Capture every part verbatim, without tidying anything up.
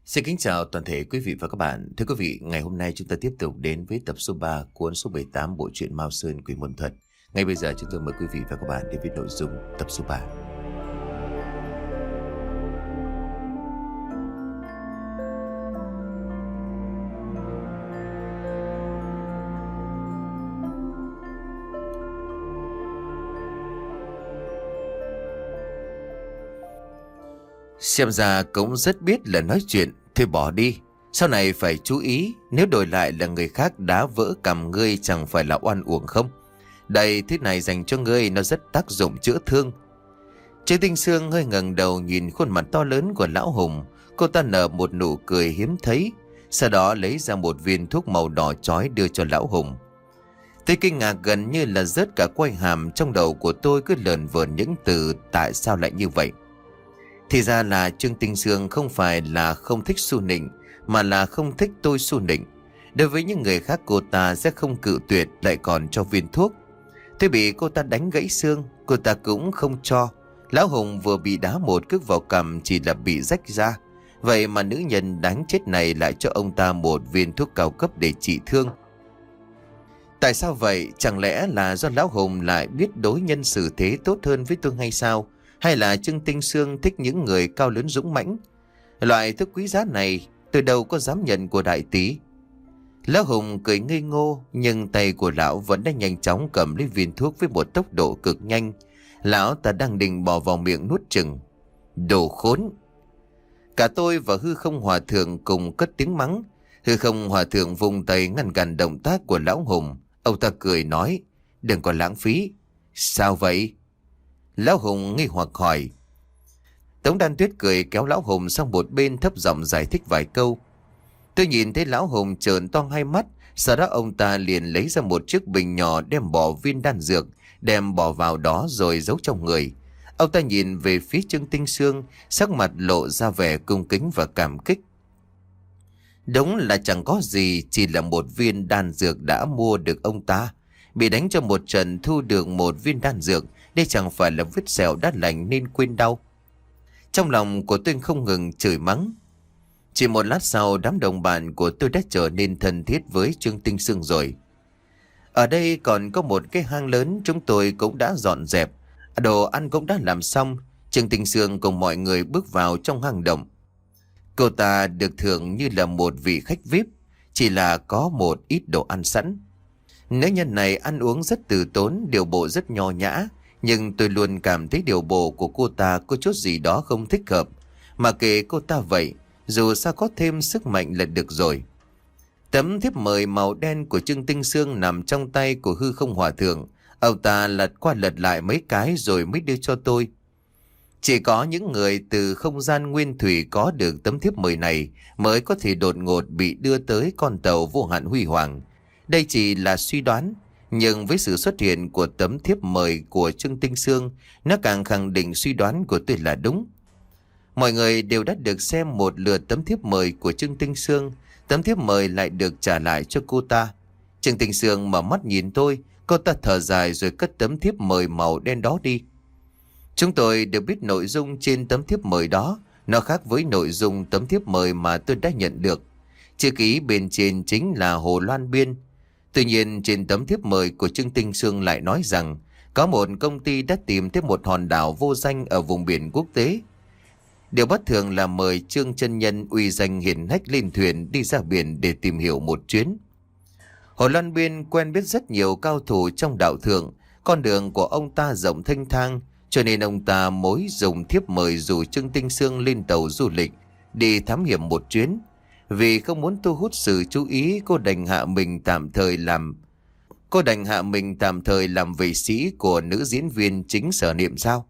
Xin kính chào toàn thể quý vị và các bạn. Thưa quý vị, ngày hôm nay chúng ta tiếp tục đến với tập số ba cuốn số bảy mươi tám bộ truyện Mao Sơn Quỷ Môn Thuật. Ngay bây giờ chúng tôi mời quý vị và các bạn đến với nội dung tập số ba. Xem ra cũng rất biết là nói chuyện, thôi bỏ đi. Sau này phải chú ý, nếu đổi lại là người khác đá vỡ cằm ngươi chẳng phải là oan uổng không? Đây, thứ này dành cho ngươi, nó rất tác dụng chữa thương. Trương Tinh Sương hơi ngẩng đầu nhìn khuôn mặt to lớn của lão Hùng. Cô ta nở một nụ cười hiếm thấy, sau đó lấy ra một viên thuốc màu đỏ chói đưa cho lão Hùng. Tôi kinh ngạc gần như là rớt cả quai hàm, trong đầu của tôi cứ lờn vờn những từ tại sao lại như vậy. Thì ra là Trương Tinh Sương không phải là không thích Xu Nịnh, mà là không thích tôi Xu Nịnh. Đối với những người khác cô ta sẽ không cự tuyệt, lại còn cho viên thuốc. Tôi bị cô ta đánh gãy xương, cô ta cũng không cho. Lão Hùng vừa bị đá một cước vào cằm chỉ là bị rách ra. Vậy mà nữ nhân đánh chết này lại cho ông ta một viên thuốc cao cấp để trị thương. Tại sao vậy? Chẳng lẽ là do Lão Hùng lại biết đối nhân xử thế tốt hơn với tôi hay sao? Hay là Trương Tinh Sương thích những người cao lớn dũng mãnh? Loại thuốc quý giá này tôi đâu có dám nhận của đại tỷ. Lão Hùng cười ngây ngô, nhưng tay của lão vẫn đã nhanh chóng cầm lấy viên thuốc với một tốc độ cực nhanh. Lão ta đang định bỏ vào miệng nuốt chừng. Đồ khốn! Cả tôi và Hư Không Hòa Thượng cùng cất tiếng mắng. Hư Không Hòa Thượng vùng tay ngăn cản động tác của Lão Hùng. Ông ta cười nói, đừng có lãng phí. Sao vậy? Lão Hùng nghi hoặc hỏi. Tống Đan Tuyết cười kéo Lão Hùng sang một bên, thấp giọng giải thích vài câu. Tôi nhìn thấy Lão Hùng trợn to hai mắt, sau đó ông ta liền lấy ra một chiếc bình nhỏ, đem bỏ viên đan dược, đem bỏ vào đó rồi giấu trong người. Ông ta nhìn về phía Trương Tinh Sương, sắc mặt lộ ra vẻ cung kính và cảm kích. Đúng là chẳng có gì, chỉ là một viên đan dược đã mua được ông ta. Bị đánh cho một trận thu được một viên đan dược, đây chẳng phải là vết sẹo đã lành nên quên đau. Trong lòng của tôi không ngừng chửi mắng. Chỉ một lát sau, đám đồng bạn của tôi đã trở nên thân thiết với Trương Tinh Sương rồi. Ở đây còn có một cái hang lớn, chúng tôi cũng đã dọn dẹp. Đồ ăn cũng đã làm xong. Trương Tinh Sương cùng mọi người bước vào trong hang động. Cô ta được thưởng như là một vị khách vi ai pi, chỉ là có một ít đồ ăn sẵn. Nữ nhân này ăn uống rất từ tốn, điều bộ rất nho nhã. Nhưng tôi luôn cảm thấy điều bộ của cô ta có chút gì đó không thích hợp. Mà kệ cô ta vậy, dù sao có thêm sức mạnh là được rồi. Tấm thiếp mời màu đen của Trương Tinh Sương nằm trong tay của Hư Không Hòa Thượng. Ông ta lật qua lật lại mấy cái rồi mới đưa cho tôi. Chỉ có những người từ không gian nguyên thủy có được tấm thiếp mời này mới có thể đột ngột bị đưa tới con tàu vô hạn huy hoàng. Đây chỉ là suy đoán. Nhưng với sự xuất hiện của tấm thiếp mời của Trương Tinh Sương, nó càng khẳng định suy đoán của tôi là đúng. Mọi người đều đã được xem một lượt tấm thiếp mời của Trương Tinh Sương. Tấm thiếp mời lại được trả lại cho cô ta. Trương Tinh Sương mở mắt nhìn tôi, cô ta thở dài rồi cất tấm thiếp mời màu đen đó đi. Chúng tôi đều biết nội dung trên tấm thiếp mời đó. Nó khác với nội dung tấm thiếp mời mà tôi đã nhận được. Chữ ký bên trên chính là Hồ Loan Biên. Tuy nhiên trên tấm thiếp mời của Trương Tinh Sương lại nói rằng có một công ty đã tìm thấy một hòn đảo vô danh ở vùng biển quốc tế. Điều bất thường là mời Trương chân nhân uy danh hiển hách lên thuyền đi ra biển để tìm hiểu một chuyến. Hồ Loan Biên quen biết rất nhiều cao thủ trong đạo thượng, con đường của ông ta rộng thênh thang, cho nên ông ta mối dùng thiếp mời rủ Trương Tinh Sương lên tàu du lịch đi thám hiểm một chuyến. Vì không muốn thu hút sự chú ý, cô đành hạ mình tạm thời làm cô đành hạ mình tạm thời làm vệ sĩ của nữ diễn viên chính Sở Niệm Giao.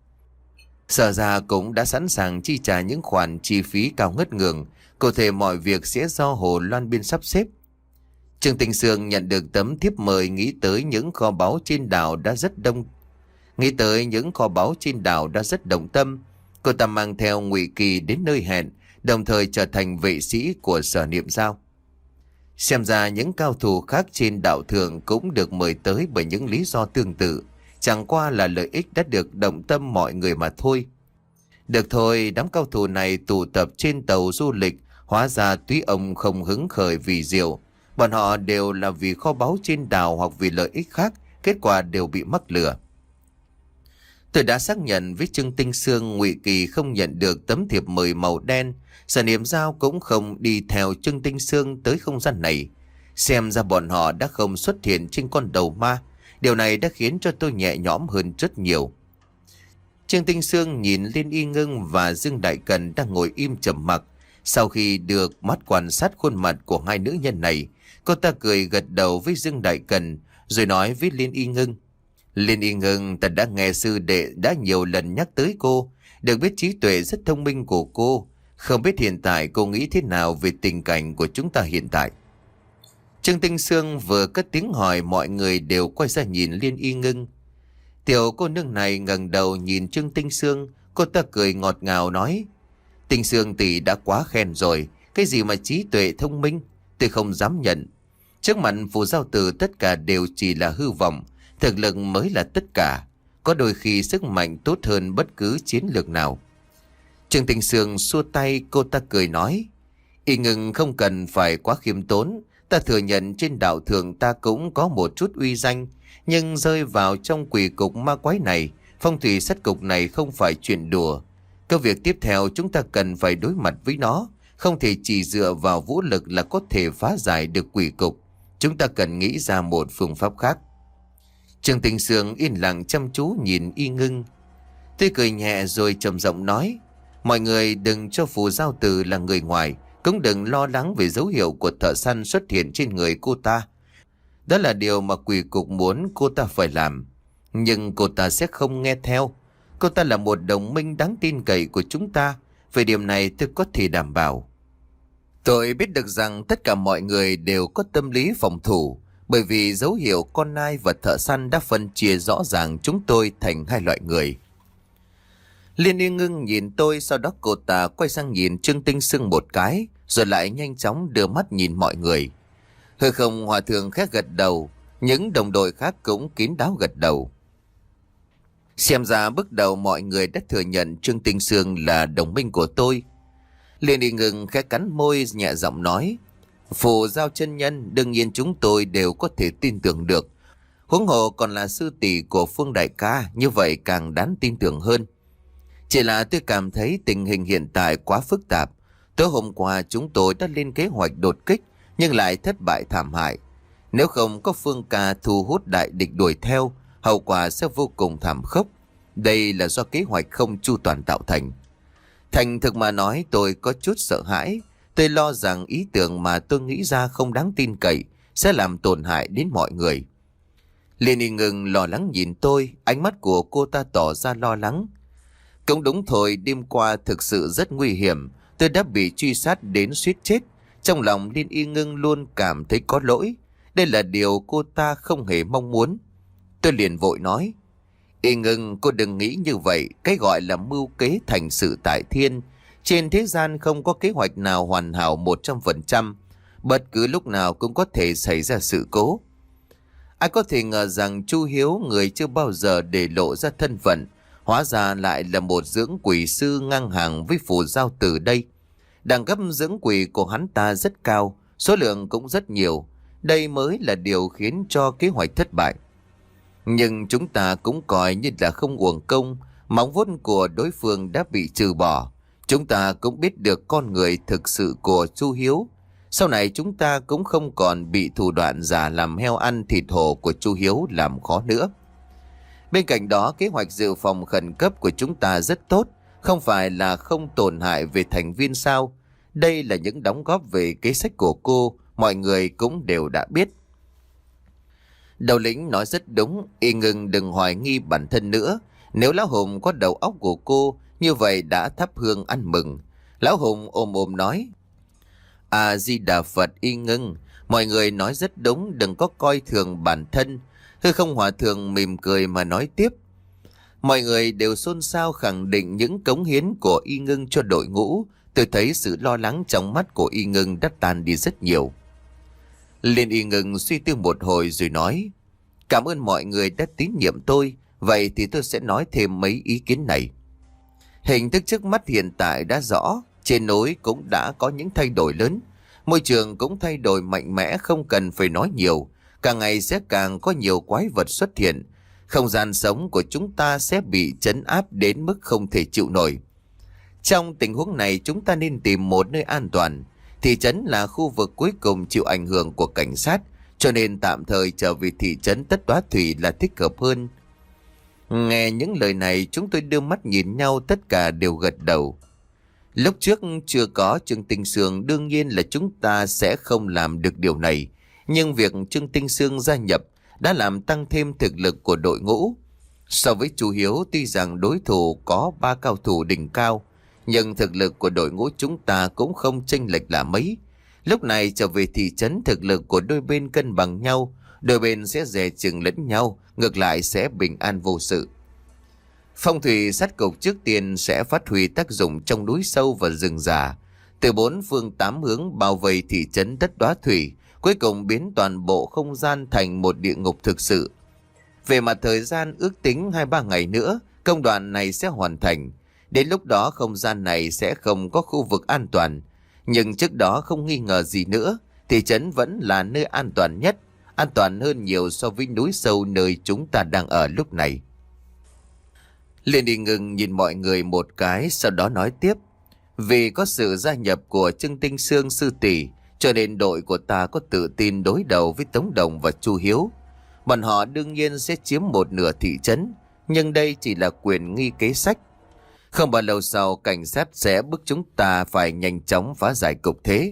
Sở ra cũng đã sẵn sàng chi trả những khoản chi phí cao ngất ngường, cụ thể mọi việc sẽ do Hồ Loan Biên sắp xếp. Trương Tinh Sương nhận được tấm thiếp mời, nghĩ tới những kho báu trên đảo đã rất đông. Nghĩ tới những kho báu trên đảo đã rất đồng tâm, cô ta mang theo Ngụy Kỳ đến nơi hẹn, đồng thời trở thành vệ sĩ của Sở Niệm Giao. Xem ra những cao thủ khác trên đạo thượng cũng được mời tới bởi những lý do tương tự, chẳng qua là lợi ích đã được động tâm mọi người mà thôi. Được thôi, đám cao thủ này tụ tập trên tàu du lịch Hóa ra túy ông không hứng khởi vì rượu. Bọn họ đều là vì kho báu trên đảo hoặc vì lợi ích khác, kết quả đều bị mắc lừa. Tôi đã xác nhận với Trương Tinh Sương, Ngụy Kỳ không nhận được tấm thiệp mời màu đen, Sở Niệm Giao cũng không đi theo Trương Tinh Sương tới không gian này. Xem ra bọn họ đã không xuất hiện trên con đầu ma. Điều này đã khiến cho tôi nhẹ nhõm hơn rất nhiều. Trương Tinh Sương nhìn Liên Y Ngưng và Dương Đại Cần đang ngồi im trầm mặc. Sau khi được mắt quan sát khuôn mặt của hai nữ nhân này, cô ta cười gật đầu với Dương Đại Cần, rồi nói với Liên Y Ngưng: Liên Y Ngưng, ta đã nghe sư đệ đã nhiều lần nhắc tới cô, được biết trí tuệ rất thông minh của cô. Không biết hiện tại cô nghĩ thế nào về tình cảnh của chúng ta hiện tại? Trương Tinh Sương vừa cất tiếng hỏi, mọi người đều quay ra nhìn Liên Y Ngưng. Tiểu cô nương này ngẩng đầu nhìn Trương Tinh Sương, cô ta cười ngọt ngào nói: Tinh Sương tỷ đã quá khen rồi, cái gì mà trí tuệ thông minh, tôi không dám nhận. Trước mặt Phù Giao Tử tất cả đều chỉ là hư vọng, thực lực mới là tất cả. Có đôi khi sức mạnh tốt hơn bất cứ chiến lược nào. Trương Tinh Sương xua tay, cô ta cười nói: Y Ngưng không cần phải quá khiêm tốn. Ta thừa nhận trên đạo thường ta cũng có một chút uy danh, nhưng rơi vào trong quỷ cục ma quái này, phong thủy sát cục này không phải chuyện đùa. Cái việc tiếp theo chúng ta cần phải đối mặt với nó, không thể chỉ dựa vào vũ lực là có thể phá giải được quỷ cục. Chúng ta cần nghĩ ra một phương pháp khác. Trương Tinh Sương yên lặng chăm chú nhìn Y Ngưng. Tôi cười nhẹ rồi trầm giọng nói: Mọi người đừng cho Phù Giao Tử là người ngoài, cũng đừng lo lắng về dấu hiệu của thợ săn xuất hiện trên người cô ta. Đó là điều mà quỷ cục muốn cô ta phải làm. Nhưng cô ta sẽ không nghe theo. Cô ta là một đồng minh đáng tin cậy của chúng ta. Về điểm này tôi có thể đảm bảo. Tôi biết được rằng tất cả mọi người đều có tâm lý phòng thủ, bởi vì dấu hiệu con nai và thợ săn đã phân chia rõ ràng chúng tôi thành hai loại người. Liên Y Ngưng nhìn tôi, sau đó cô ta quay sang nhìn Trương Tinh Sương một cái, rồi lại nhanh chóng đưa mắt nhìn mọi người. Hư Không Hòa Thượng khẽ gật đầu, những đồng đội khác cũng kín đáo gật đầu. Xem ra bước đầu mọi người đã thừa nhận Trương Tinh Sương là đồng minh của tôi. Liên Y Ngưng khẽ cắn môi nhẹ giọng nói: Phù Giao chân nhân, đương nhiên chúng tôi đều có thể tin tưởng được. Huống hồ còn là sư tỷ của Phương đại ca, như vậy càng đáng tin tưởng hơn. Chỉ là tôi cảm thấy tình hình hiện tại quá phức tạp. Tối hôm qua chúng tôi đã lên kế hoạch đột kích, nhưng lại thất bại thảm hại. Nếu không có Phương ca thu hút đại địch đuổi theo, hậu quả sẽ vô cùng thảm khốc. Đây là do kế hoạch không chu toàn tạo thành. Thành thực mà nói, tôi có chút sợ hãi. Tôi lo rằng ý tưởng mà tôi nghĩ ra không đáng tin cậy sẽ làm tổn hại đến mọi người. Liên Y Ngưng lo lắng nhìn tôi, ánh mắt của cô ta tỏ ra lo lắng. Cũng đúng thôi, đêm qua thực sự rất nguy hiểm. Tôi đã bị truy sát đến suýt chết. Trong lòng Liên Y Ngưng luôn cảm thấy có lỗi. Đây là điều cô ta không hề mong muốn. Tôi liền vội nói: Y Ngưng, cô đừng nghĩ như vậy. Cái gọi là mưu kế thành sự tại thiên. Trên thế gian không có kế hoạch nào hoàn hảo một trăm phần trăm. Bất cứ lúc nào cũng có thể xảy ra sự cố. Ai có thể ngờ rằng Chu Hiếu, người chưa bao giờ để lộ ra thân phận, hóa ra lại là một dưỡng quỷ sư ngang hàng với Phù Giao Tử đây. Đẳng cấp dưỡng quỷ của hắn ta rất cao, số lượng cũng rất nhiều. Đây mới là điều khiến cho kế hoạch thất bại. Nhưng chúng ta cũng coi như là không uổng công. Móng vuốt của đối phương đã bị trừ bỏ. Chúng ta cũng biết được con người thực sự của Chu Hiếu. Sau này chúng ta cũng không còn bị thủ đoạn giả làm heo ăn thịt hổ của Chu Hiếu làm khó nữa. Bên cạnh đó, kế hoạch dự phòng khẩn cấp của chúng ta rất tốt. Không phải là không tổn hại về thành viên sao? Đây là những đóng góp về kế sách của cô, mọi người cũng đều đã biết. Đầu lĩnh nói rất đúng, Y Ngưng đừng hoài nghi bản thân nữa. Nếu Lão Hùng có đầu óc của cô, như vậy đã thắp hương ăn mừng. Lão Hùng ôm ôm nói: A-di-đà Phật Y Ngưng, mọi người nói rất đúng, đừng có coi thường bản thân. Hư Không Hòa Thượng mỉm cười mà nói tiếp: mọi người đều xôn xao khẳng định những cống hiến của Y Ngưng cho đội ngũ. Tôi thấy sự lo lắng trong mắt của Y Ngưng đã tan đi rất nhiều. Liên Y Ngưng suy tư một hồi rồi nói: cảm ơn mọi người đã tín nhiệm tôi. Vậy thì tôi sẽ nói thêm mấy ý kiến này. Hình thức trước mắt hiện tại đã rõ. trên núi cũng đã có những thay đổi lớn. Môi trường cũng thay đổi mạnh mẽ, không cần phải nói nhiều. Càng ngày sẽ càng có nhiều quái vật xuất hiện. Không gian sống của chúng ta sẽ bị trấn áp đến mức không thể chịu nổi. Trong tình huống này chúng ta nên tìm một nơi an toàn. Thị trấn là khu vực cuối cùng chịu ảnh hưởng của cảnh sát, cho nên tạm thời trở về thị trấn Tất Đóa Thủy là thích hợp hơn. Nghe những lời này chúng tôi đưa mắt nhìn nhau, tất cả đều gật đầu. Lúc trước chưa có Trương Tinh Sương đương nhiên là chúng ta sẽ không làm được điều này. Nhưng việc Trương Tinh Sương gia nhập đã làm tăng thêm thực lực của đội ngũ. So với chú Hiếu, tuy rằng đối thủ có ba cao thủ đỉnh cao, nhưng thực lực của đội ngũ chúng ta cũng không chênh lệch là mấy. Lúc này trở về thị trấn, thực lực của đôi bên cân bằng nhau, đôi bên sẽ dè chừng lẫn nhau, ngược lại sẽ bình an vô sự. Phong thủy sát cục trước tiên sẽ phát huy tác dụng trong núi sâu và rừng già, từ bốn phương tám hướng bao vây thị trấn Tất Đóa Thủy, cuối cùng biến toàn bộ không gian thành một địa ngục thực sự. Về mặt thời gian, ước tính hai ba ngày nữa công đoạn này sẽ hoàn thành. Đến lúc đó không gian này sẽ không có khu vực an toàn, nhưng trước đó không nghi ngờ gì nữa, thị trấn vẫn là nơi an toàn nhất, an toàn hơn nhiều so với núi sâu nơi chúng ta đang ở lúc này. Liên đi ngừng nhìn mọi người một cái, sau đó nói tiếp. Vì có sự gia nhập của Trương Tinh Sương sư tỷ, cho nên đội của ta có tự tin đối đầu với Tống Đồng và Chu Hiếu. Bọn họ đương nhiên sẽ chiếm một nửa thị trấn, nhưng đây chỉ là quyền nghi kế sách. Không bao lâu sau, cảnh sát sẽ bức chúng ta phải nhanh chóng phá giải cục thế.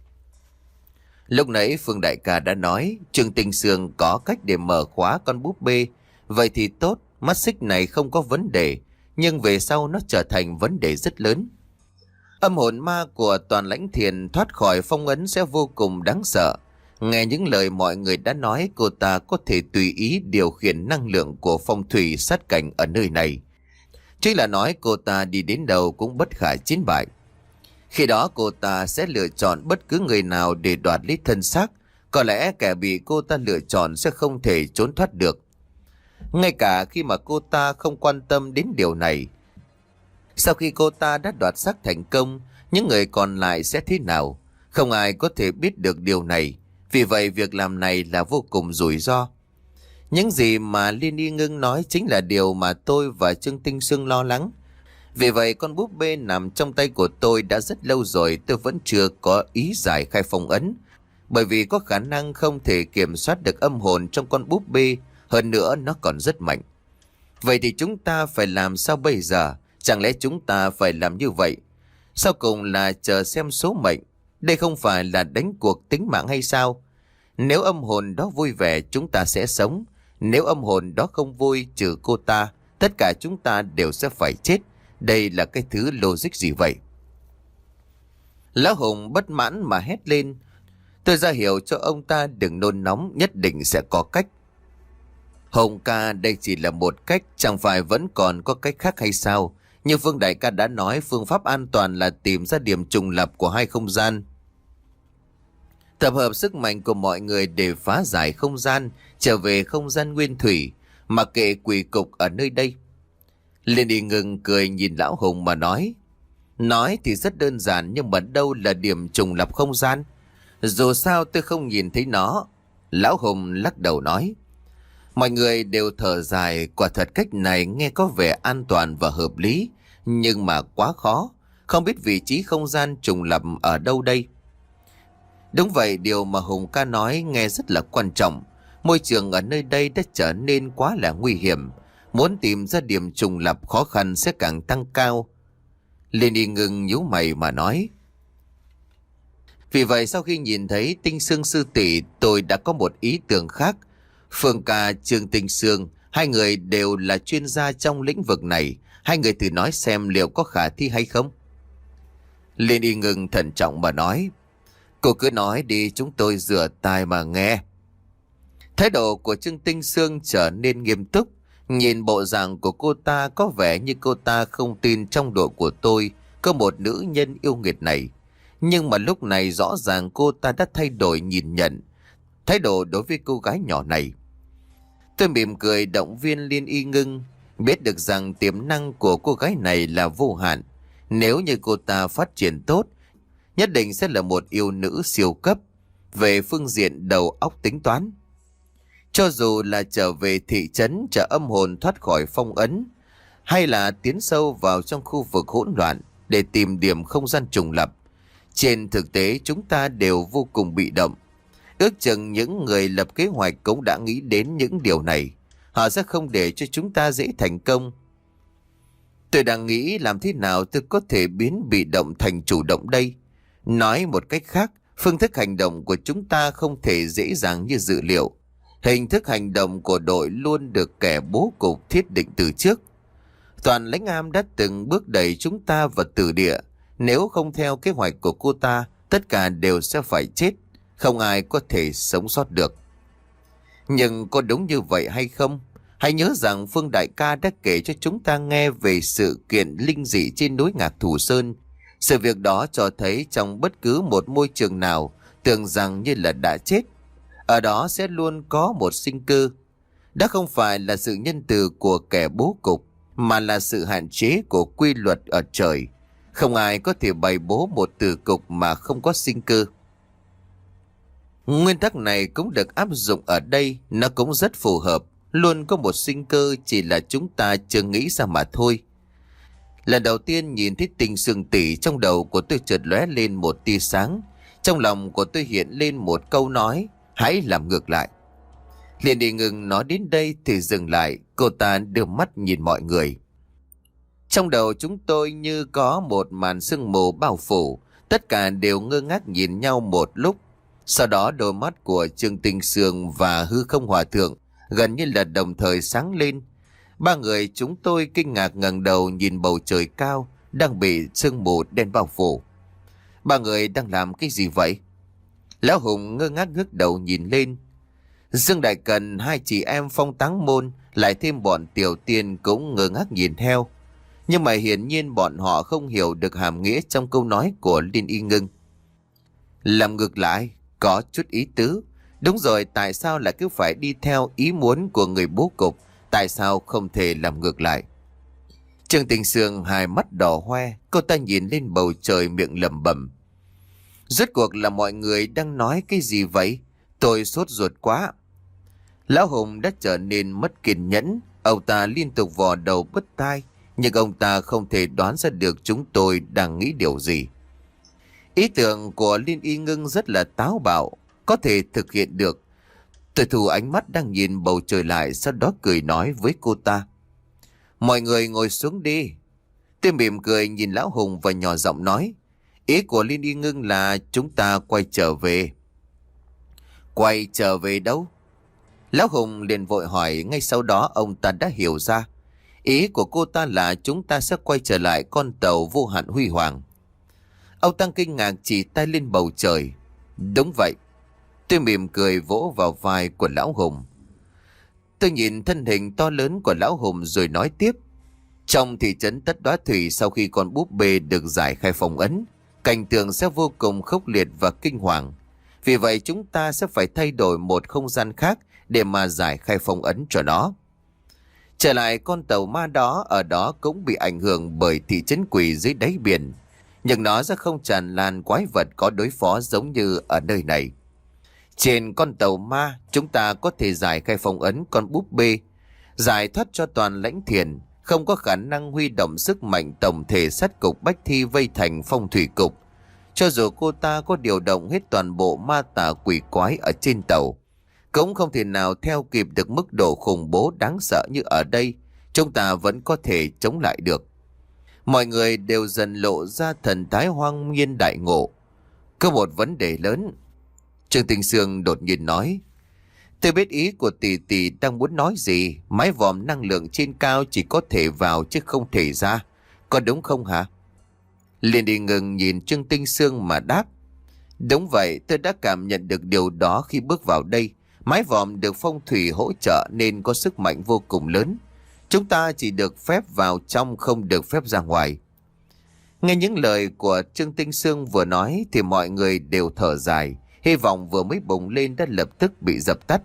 Lúc nãy Phương đại ca đã nói Trương Tinh Sương có cách để mở khóa con búp bê. Vậy thì tốt, mắt xích này không có vấn đề, nhưng về sau nó trở thành vấn đề rất lớn. Âm hồn ma của Toàn Lãnh Thiền thoát khỏi phong ấn sẽ vô cùng đáng sợ. Nghe những lời mọi người đã nói, cô ta có thể tùy ý điều khiển năng lượng của phong thủy sát cảnh ở nơi này. Chính là nói cô ta đi đến đâu cũng bất khả chiến bại. Khi đó cô ta sẽ lựa chọn bất cứ người nào để đoạt lấy thân xác. Có lẽ kẻ bị cô ta lựa chọn sẽ không thể trốn thoát được. Ngay cả khi mà cô ta không quan tâm đến điều này. Sau khi cô ta đã đoạt xác thành công, những người còn lại sẽ thế nào? Không ai có thể biết được điều này. Vì vậy việc làm này là vô cùng rủi ro. Những gì mà Liên Y Ngưng nói chính là điều mà tôi và Trương Tinh Sương lo lắng. Vì vậy con búp bê nằm trong tay của tôi đã rất lâu rồi, tôi vẫn chưa có ý giải khai phong ấn. Bởi vì có khả năng không thể kiểm soát được âm hồn trong con búp bê, hơn nữa nó còn rất mạnh. Vậy thì chúng ta phải làm sao bây giờ? Chẳng lẽ chúng ta phải làm như vậy? Sau cùng là chờ xem số mệnh. Đây không phải là đánh cuộc tính mạng hay sao? Nếu âm hồn đó vui vẻ chúng ta sẽ sống. Nếu âm hồn đó không vui, trừ cô ta, tất cả chúng ta đều sẽ phải chết. Đây là cái thứ logic gì vậy? Lão Hùng bất mãn mà hét lên. Tôi ra hiệu cho ông ta đừng nôn nóng, nhất định sẽ có cách. Hùng ca, đây chỉ là một cách, chẳng phải vẫn còn có cách khác hay sao? Như Phương đại ca đã nói, phương pháp an toàn là tìm ra điểm trùng lập của hai không gian. Tập hợp sức mạnh của mọi người để phá giải không gian, trở về không gian nguyên thủy, mặc kệ quỷ cục ở nơi đây. Liên đi ngừng cười nhìn Lão Hùng mà nói. Nói thì rất đơn giản, nhưng mà đâu là điểm trùng lập không gian? Dù sao tôi không nhìn thấy nó. Lão Hùng lắc đầu nói. Mọi người đều thở dài, quả thật cách này nghe có vẻ an toàn và hợp lý, nhưng mà quá khó, không biết vị trí không gian trùng lập ở đâu đây. Đúng vậy, điều mà Hùng ca nói nghe rất là quan trọng. Môi trường ở nơi đây đã trở nên quá là nguy hiểm, muốn tìm ra điểm trùng lập khó khăn sẽ càng tăng cao. Liên Y Ngưng nhíu mày mà nói. Vì vậy sau khi nhìn thấy Tinh Sương sư tỷ, tôi đã có một ý tưởng khác. Phương ca, Trương Tinh Sương, hai người đều là chuyên gia trong lĩnh vực này. Hai người thử nói xem liệu có khả thi hay không. Liên Y Ngưng thận trọng mà nói. Cô cứ nói đi, chúng tôi rửa tai mà nghe. Thái độ của Trương Tinh Sương trở nên nghiêm túc. Nhìn bộ dạng của cô ta có vẻ như cô ta không tin trong đội của tôi có một nữ nhân yêu nghiệt này. Nhưng mà lúc này rõ ràng cô ta đã thay đổi nhìn nhận thái độ đối với cô gái nhỏ này. Tôi mỉm cười động viên Liên Y Ngưng, biết được rằng tiềm năng của cô gái này là vô hạn. Nếu như cô ta phát triển tốt, nhất định sẽ là một yêu nữ siêu cấp về phương diện đầu óc tính toán. Cho dù là trở về thị trấn trợ âm hồn thoát khỏi phong ấn, hay là tiến sâu vào trong khu vực hỗn loạn để tìm điểm không gian trùng lập, trên thực tế chúng ta đều vô cùng bị động. Ước chừng những người lập kế hoạch cũng đã nghĩ đến những điều này. Họ sẽ không để cho chúng ta dễ thành công. Tôi đang nghĩ làm thế nào tôi có thể biến bị động thành chủ động đây. Nói một cách khác, phương thức hành động của chúng ta không thể dễ dàng như dự liệu. Hình thức hành động của đội luôn được kẻ bố cục thiết định từ trước. Toàn lãnh am đã từng bước đẩy chúng ta vào tử địa. Nếu không theo kế hoạch của cô ta, tất cả đều sẽ phải chết. Không ai có thể sống sót được. Nhưng có đúng như vậy hay không? Hãy nhớ rằng Phương đại ca đã kể cho chúng ta nghe về sự kiện linh dị trên núi Ngạc Thủ Sơn. Sự việc đó cho thấy trong bất cứ một môi trường nào tưởng rằng như là đã chết, ở đó sẽ luôn có một sinh cơ. Đó không phải là sự nhân từ của kẻ bố cục, mà là sự hạn chế của quy luật ở trời. Không ai có thể bày bố một từ cục mà không có sinh cơ. Nguyên tắc này cũng được áp dụng ở đây, nó cũng rất phù hợp. Luôn có một sinh cơ, chỉ là chúng ta chưa nghĩ ra mà thôi. Lần đầu tiên nhìn thấy Tinh Sương Tỷ, trong đầu của tôi chợt lóe lên một tia sáng. Trong lòng của tôi hiện lên một câu nói: hãy làm ngược lại. Liền đi ngừng nói đến đây thì dừng lại. Cô ta đưa mắt nhìn mọi người. Trong đầu chúng tôi như có một màn sương mù bao phủ. Tất cả đều ngơ ngác nhìn nhau một lúc. Sau đó đôi mắt của Trương Tinh Sương và Hư Không Hòa Thượng gần như là đồng thời sáng lên. Ba người chúng tôi kinh ngạc ngẩng đầu nhìn bầu trời cao đang bị sương mù đen bao phủ. Ba người đang làm cái gì vậy? Lão Hùng ngơ ngác ngước đầu nhìn lên. Dương Đại Cần, hai chị em Phong Táng Môn, lại thêm bọn Tiểu Tiên cũng ngơ ngác nhìn theo. Nhưng mà hiển nhiên bọn họ không hiểu được hàm nghĩa trong câu nói của Liên Y Ngưng. Làm ngược lại, có chút ý tứ. Đúng rồi, tại sao lại cứ phải đi theo ý muốn của người bố cục? Tại sao không thể làm ngược lại? Trương Tình Sương hai mắt đỏ hoe, cô ta nhìn lên bầu trời miệng lẩm bẩm. Rốt cuộc là mọi người đang nói cái gì vậy? Tôi sốt ruột quá. Lão Hùng đã trở nên mất kiên nhẫn. Ông ta liên tục vò đầu bứt tai, nhưng ông ta không thể đoán ra được chúng tôi đang nghĩ điều gì. Ý tưởng của Liên Y Ngưng rất là táo bạo, có thể thực hiện được. Tôi thu ánh mắt đang nhìn bầu trời lại, sau đó cười nói với cô ta: mọi người ngồi xuống đi. Tôi mỉm cười nhìn Lão Hùng và nhỏ giọng nói: ý của Liên Y Ngưng là chúng ta quay trở về. Quay trở về đâu? Lão Hùng liền vội hỏi. Ngay sau đó ông ta đã hiểu ra. Ý của cô ta là chúng ta sẽ quay trở lại con tàu vô hạn huy hoàng. Ông Tăng kinh ngạc chỉ tay lên bầu trời. Đúng vậy. Tôi mỉm cười vỗ vào vai của Lão Hùng. Tôi nhìn thân hình to lớn của Lão Hùng rồi nói tiếp. Trong thị trấn Tất Đóa Thủy, sau khi con búp bê được giải khai phong ấn, cảnh tượng sẽ vô cùng khốc liệt và kinh hoàng. Vì vậy chúng ta sẽ phải thay đổi một không gian khác để mà giải khai phong ấn cho nó. Trở lại con tàu ma đó, ở đó cũng bị ảnh hưởng bởi thị trấn quỷ dưới đáy biển. Nhưng nó sẽ không tràn lan quái vật có đối phó giống như ở nơi này. Trên con tàu ma, chúng ta có thể giải khai phong ấn con búp bê, giải thoát cho toàn lãnh thiền, không có khả năng huy động sức mạnh tổng thể sát cục Bách Thi vây thành phong thủy cục. Cho dù cô ta có điều động hết toàn bộ ma tà quỷ quái ở trên tàu, cũng không thể nào theo kịp được mức độ khủng bố đáng sợ như ở đây. Chúng ta vẫn có thể chống lại được. Mọi người đều dần lộ ra thần thái hoang nhiên đại ngộ. Có một vấn đề lớn. Trương Tình Sương đột nhiên nói: tôi biết ý của tỷ tỷ đang muốn nói gì. Mái vòm năng lượng trên cao chỉ có thể vào chứ không thể ra, có đúng không hả? Liền đi ngừng nhìn Trương Tinh Sương mà đáp: đúng vậy, tôi đã cảm nhận được điều đó khi bước vào đây. Mái vòm được phong thủy hỗ trợ nên có sức mạnh vô cùng lớn. Chúng ta chỉ được phép vào trong, không được phép ra ngoài. Nghe những lời của Trương Tinh Sương vừa nói thì mọi người đều thở dài. Hy vọng vừa mới bùng lên đã lập tức bị dập tắt.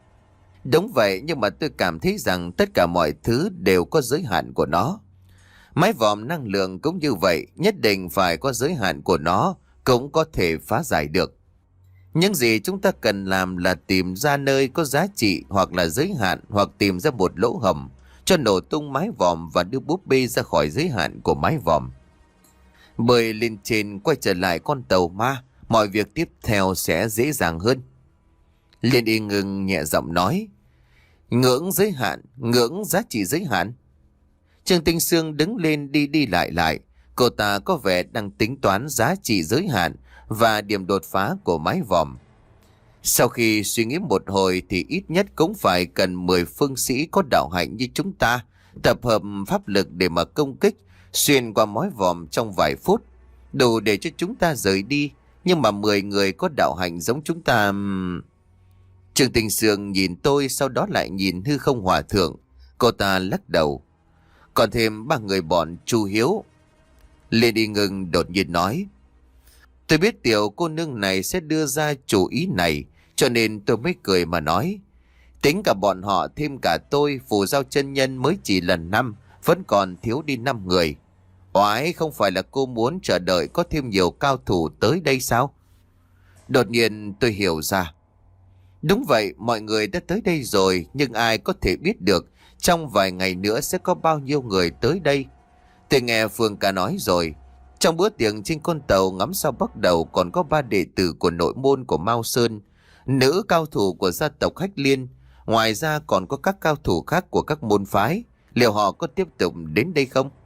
Đúng vậy, nhưng mà tôi cảm thấy rằng tất cả mọi thứ đều có giới hạn của nó. Mái vòm năng lượng cũng như vậy, nhất định phải có giới hạn của nó, cũng có thể phá giải được. Những gì chúng ta cần làm là tìm ra nơi có giá trị hoặc là giới hạn, hoặc tìm ra một lỗ hổng cho nổ tung mái vòm và đưa búp bê ra khỏi giới hạn của mái vòm. Bơi lên trên quay trở lại con tàu ma, mọi việc tiếp theo sẽ dễ dàng hơn. Liên Y Ngưng nhẹ giọng nói, ngưỡng giới hạn, ngưỡng giá trị giới hạn. Trương Tinh Sương đứng lên đi đi lại lại. Cô ta có vẻ đang tính toán giá trị giới hạn và điểm đột phá của mái vòm. Sau khi suy nghĩ một hồi thì ít nhất cũng phải cần mười phương sĩ có đạo hạnh như chúng ta tập hợp pháp lực để mà công kích xuyên qua mái vòm trong vài phút, đủ để cho chúng ta rời đi. Nhưng mà mười người có đạo hạnh giống chúng ta... Trương Tinh Sương nhìn tôi, sau đó lại nhìn Hư Không Hòa Thượng. Cô ta lắc đầu. Còn thêm ba người bọn Chu Hiếu. Lê Y Ngưng đột nhiên nói, tôi biết tiểu cô nương này sẽ đưa ra chủ ý này, cho nên tôi mới cười mà nói, tính cả bọn họ thêm cả tôi, phù giao chân nhân mới chỉ lần năm, vẫn còn thiếu đi năm người. Oái, không phải là cô muốn chờ đợi có thêm nhiều cao thủ tới đây sao? Đột nhiên tôi hiểu ra. Đúng vậy, mọi người đã tới đây rồi, nhưng ai có thể biết được trong vài ngày nữa sẽ có bao nhiêu người tới đây. Tôi nghe Phương ca nói rồi, trong bữa tiệc trên con tàu ngắm sao bắt đầu còn có ba đệ tử của nội môn của Mao Sơn, nữ cao thủ của gia tộc Hách Liên, ngoài ra còn có các cao thủ khác của các môn phái. Liệu họ có tiếp tục đến đây không?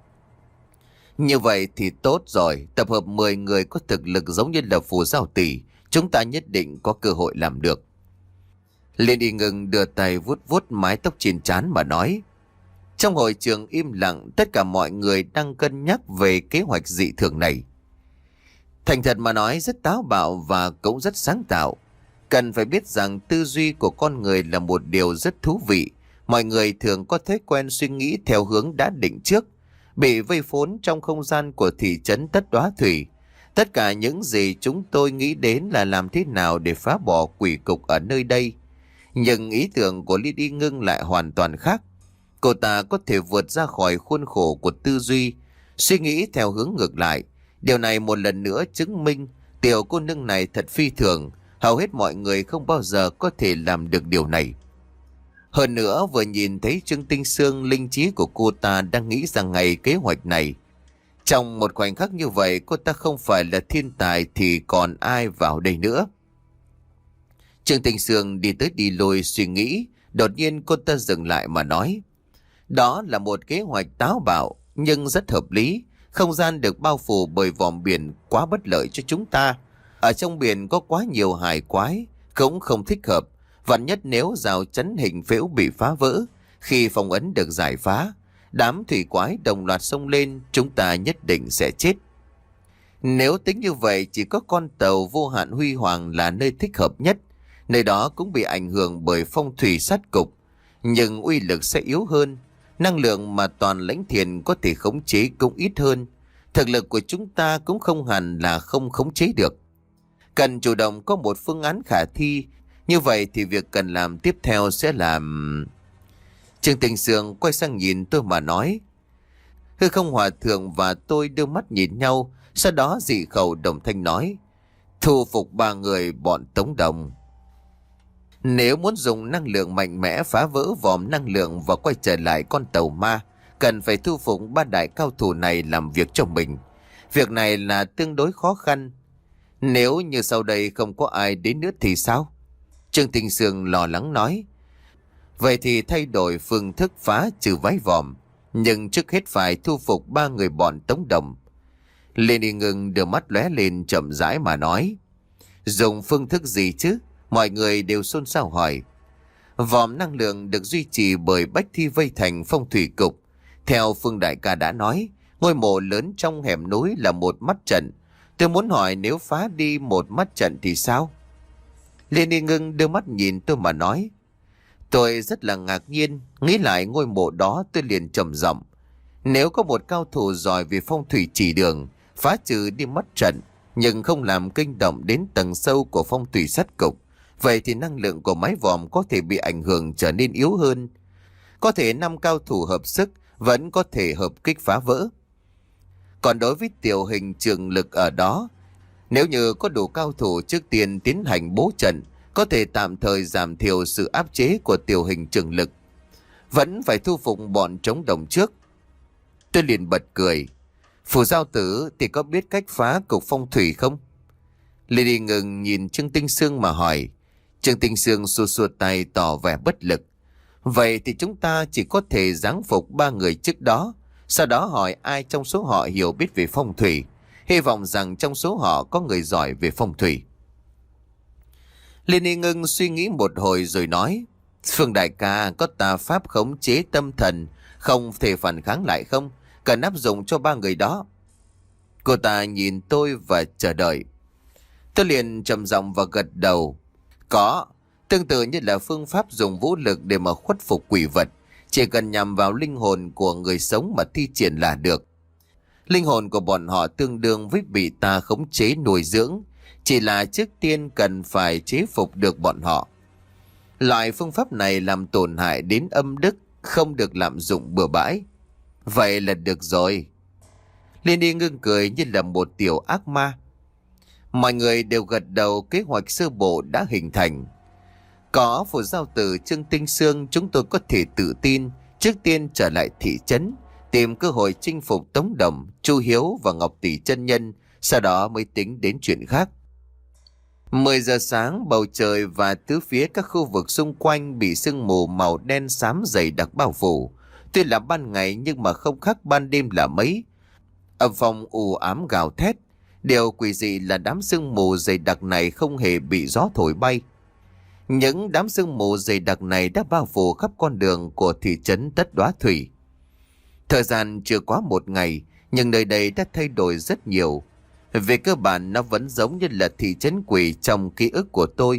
Như vậy thì tốt rồi, tập hợp mười người có thực lực giống như là Phù Giao Tỷ, chúng ta nhất định có cơ hội làm được. Liên Y Ngưng đưa tay vuốt vuốt mái tóc trên trán mà nói. Trong hội trường im lặng, tất cả mọi người đang cân nhắc về kế hoạch dị thường này. Thành thật mà nói, rất táo bạo và cũng rất sáng tạo. Cần phải biết rằng tư duy của con người là một điều rất thú vị. Mọi người thường có thói quen suy nghĩ theo hướng đã định trước, bị vây khốn trong không gian của thị trấn Tất Đóa Thủy. Tất cả những gì chúng tôi nghĩ đến là làm thế nào để phá bỏ quỷ cục ở nơi đây. Nhưng ý tưởng của Liên Y Ngưng lại hoàn toàn khác. Cô ta có thể vượt ra khỏi khuôn khổ của tư duy, suy nghĩ theo hướng ngược lại. Điều này một lần nữa chứng minh tiểu cô nương này thật phi thường. Hầu hết mọi người không bao giờ có thể làm được điều này. Hơn nữa, vừa nhìn thấy Trương Tinh Sương, linh trí của cô ta đang nghĩ ra ngày kế hoạch này. Trong một khoảnh khắc như vậy, cô ta không phải là thiên tài thì còn ai vào đây nữa. Trương Tinh Sương đi tới đi lui suy nghĩ, đột nhiên cô ta dừng lại mà nói. Đó là một kế hoạch táo bạo, nhưng rất hợp lý. Không gian được bao phủ bởi vòm biển quá bất lợi cho chúng ta. Ở trong biển có quá nhiều hải quái, cũng không thích hợp. Vạn nhất nếu rào chắn hình phễu bị phá vỡ, khi phong ấn được giải phá, đám thủy quái đồng loạt xông lên, chúng ta nhất định sẽ chết. Nếu tính như vậy, chỉ có con tàu Vô Hạn Huy Hoàng là nơi thích hợp nhất. Nơi đó cũng bị ảnh hưởng bởi phong thủy sát cục, nhưng uy lực sẽ yếu hơn. Năng lượng mà toàn lãnh thiền có thể khống chế cũng ít hơn. Thực lực của chúng ta cũng không hẳn là không khống chế được. Cần chủ động có một phương án khả thi. Như vậy thì việc cần làm tiếp theo sẽ là... Trương Tinh Sương quay sang nhìn tôi mà nói. Hư Không Hòa Thượng và tôi đưa mắt nhìn nhau. Sau đó dị khẩu đồng thanh nói. Thu phục ba người bọn Tống Đồng. Nếu muốn dùng năng lượng mạnh mẽ phá vỡ vòm năng lượng và quay trở lại con tàu ma, cần phải thu phục ba đại cao thủ này làm việc cho mình. Việc này là tương đối khó khăn. Nếu như sau đây không có ai đến nữa thì sao? Trương Tinh Sương lo lắng nói. Vậy thì thay đổi phương thức phá trừ vái vòm, nhưng trước hết phải thu phục ba người bọn Tống Đồng. Lê Y Ngưng đưa mắt lóe lên chậm rãi mà nói. Dùng phương thức gì chứ? Mọi người đều xôn xao hỏi. Vòm năng lượng được duy trì bởi bách thi vây thành phong thủy cục. Theo Phương đại ca đã nói, ngôi mộ lớn trong hẻm núi là một mắt trận. Tôi muốn hỏi nếu phá đi một mắt trận thì sao? Liên Y Ngưng đưa mắt nhìn tôi mà nói. Tôi rất là ngạc nhiên, nghĩ lại ngôi mộ đó tôi liền trầm giọng. Nếu có một cao thủ giỏi về phong thủy chỉ đường, phá trừ đi mắt trận, nhưng không làm kinh động đến tầng sâu của phong thủy sát cục, vậy thì năng lượng của mái vòm có thể bị ảnh hưởng trở nên yếu hơn. Có thể năm cao thủ hợp sức vẫn có thể hợp kích phá vỡ. Còn đối với tiểu hình trường lực ở đó, nếu như có đủ cao thủ trước tiên tiến hành bố trận, có thể tạm thời giảm thiểu sự áp chế của tiểu hình trường lực. Vẫn phải thu phục bọn trống đồng trước. Tôi liền bật cười. Phù giao tử thì có biết cách phá cục phong thủy không? Lady ngừng nhìn Trương Tinh Sương mà hỏi. Trương Tinh Sương xua xua tay tỏ vẻ bất lực. Vậy thì chúng ta chỉ có thể giáng phục ba người trước đó, sau đó hỏi ai trong số họ hiểu biết về phong thủy. Hy vọng rằng trong số họ có người giỏi về phong thủy. Lady ngưng suy nghĩ một hồi rồi nói. Phương đại ca, có tà pháp khống chế tâm thần, không thể phản kháng lại không? Cần áp dụng cho ba người đó. Cô ta nhìn tôi và chờ đợi. Tôi liền trầm giọng và gật đầu. Có, tương tự như là phương pháp dùng vũ lực để mà khuất phục quỷ vật. Chỉ cần nhằm vào linh hồn của người sống mà thi triển là được. Linh hồn của bọn họ tương đương với bị ta khống chế nuôi dưỡng. Chỉ là trước tiên cần phải chế phục được bọn họ. Loại phương pháp này làm tổn hại đến âm đức, không được lạm dụng bừa bãi. Vậy là được rồi. Lady ngưng cười như là một tiểu ác ma. Mọi người đều gật đầu, kế hoạch sơ bộ đã hình thành. Có phù giao tử Trương Tinh Sương, chúng tôi có thể tự tin trước tiên trở lại thị trấn, tìm cơ hội chinh phục Tống Đồng, Chu Hiếu và Ngọc Tỷ chân nhân, sau đó mới tính đến chuyện khác. mười giờ sáng, bầu trời và tứ phía các khu vực xung quanh bị sương mù màu đen xám dày đặc bao phủ. Tuy là ban ngày nhưng mà không khác ban đêm là mấy. Âm phong u ám gào thét. Điều quỷ dị là đám sương mù dày đặc này không hề bị gió thổi bay. Những đám sương mù dày đặc này đã bao phủ khắp con đường của thị trấn Tất Đóa Thủy. Thời gian chưa quá một ngày, nhưng nơi đây đã thay đổi rất nhiều. Về cơ bản nó vẫn giống như là thị trấn quỷ trong ký ức của tôi.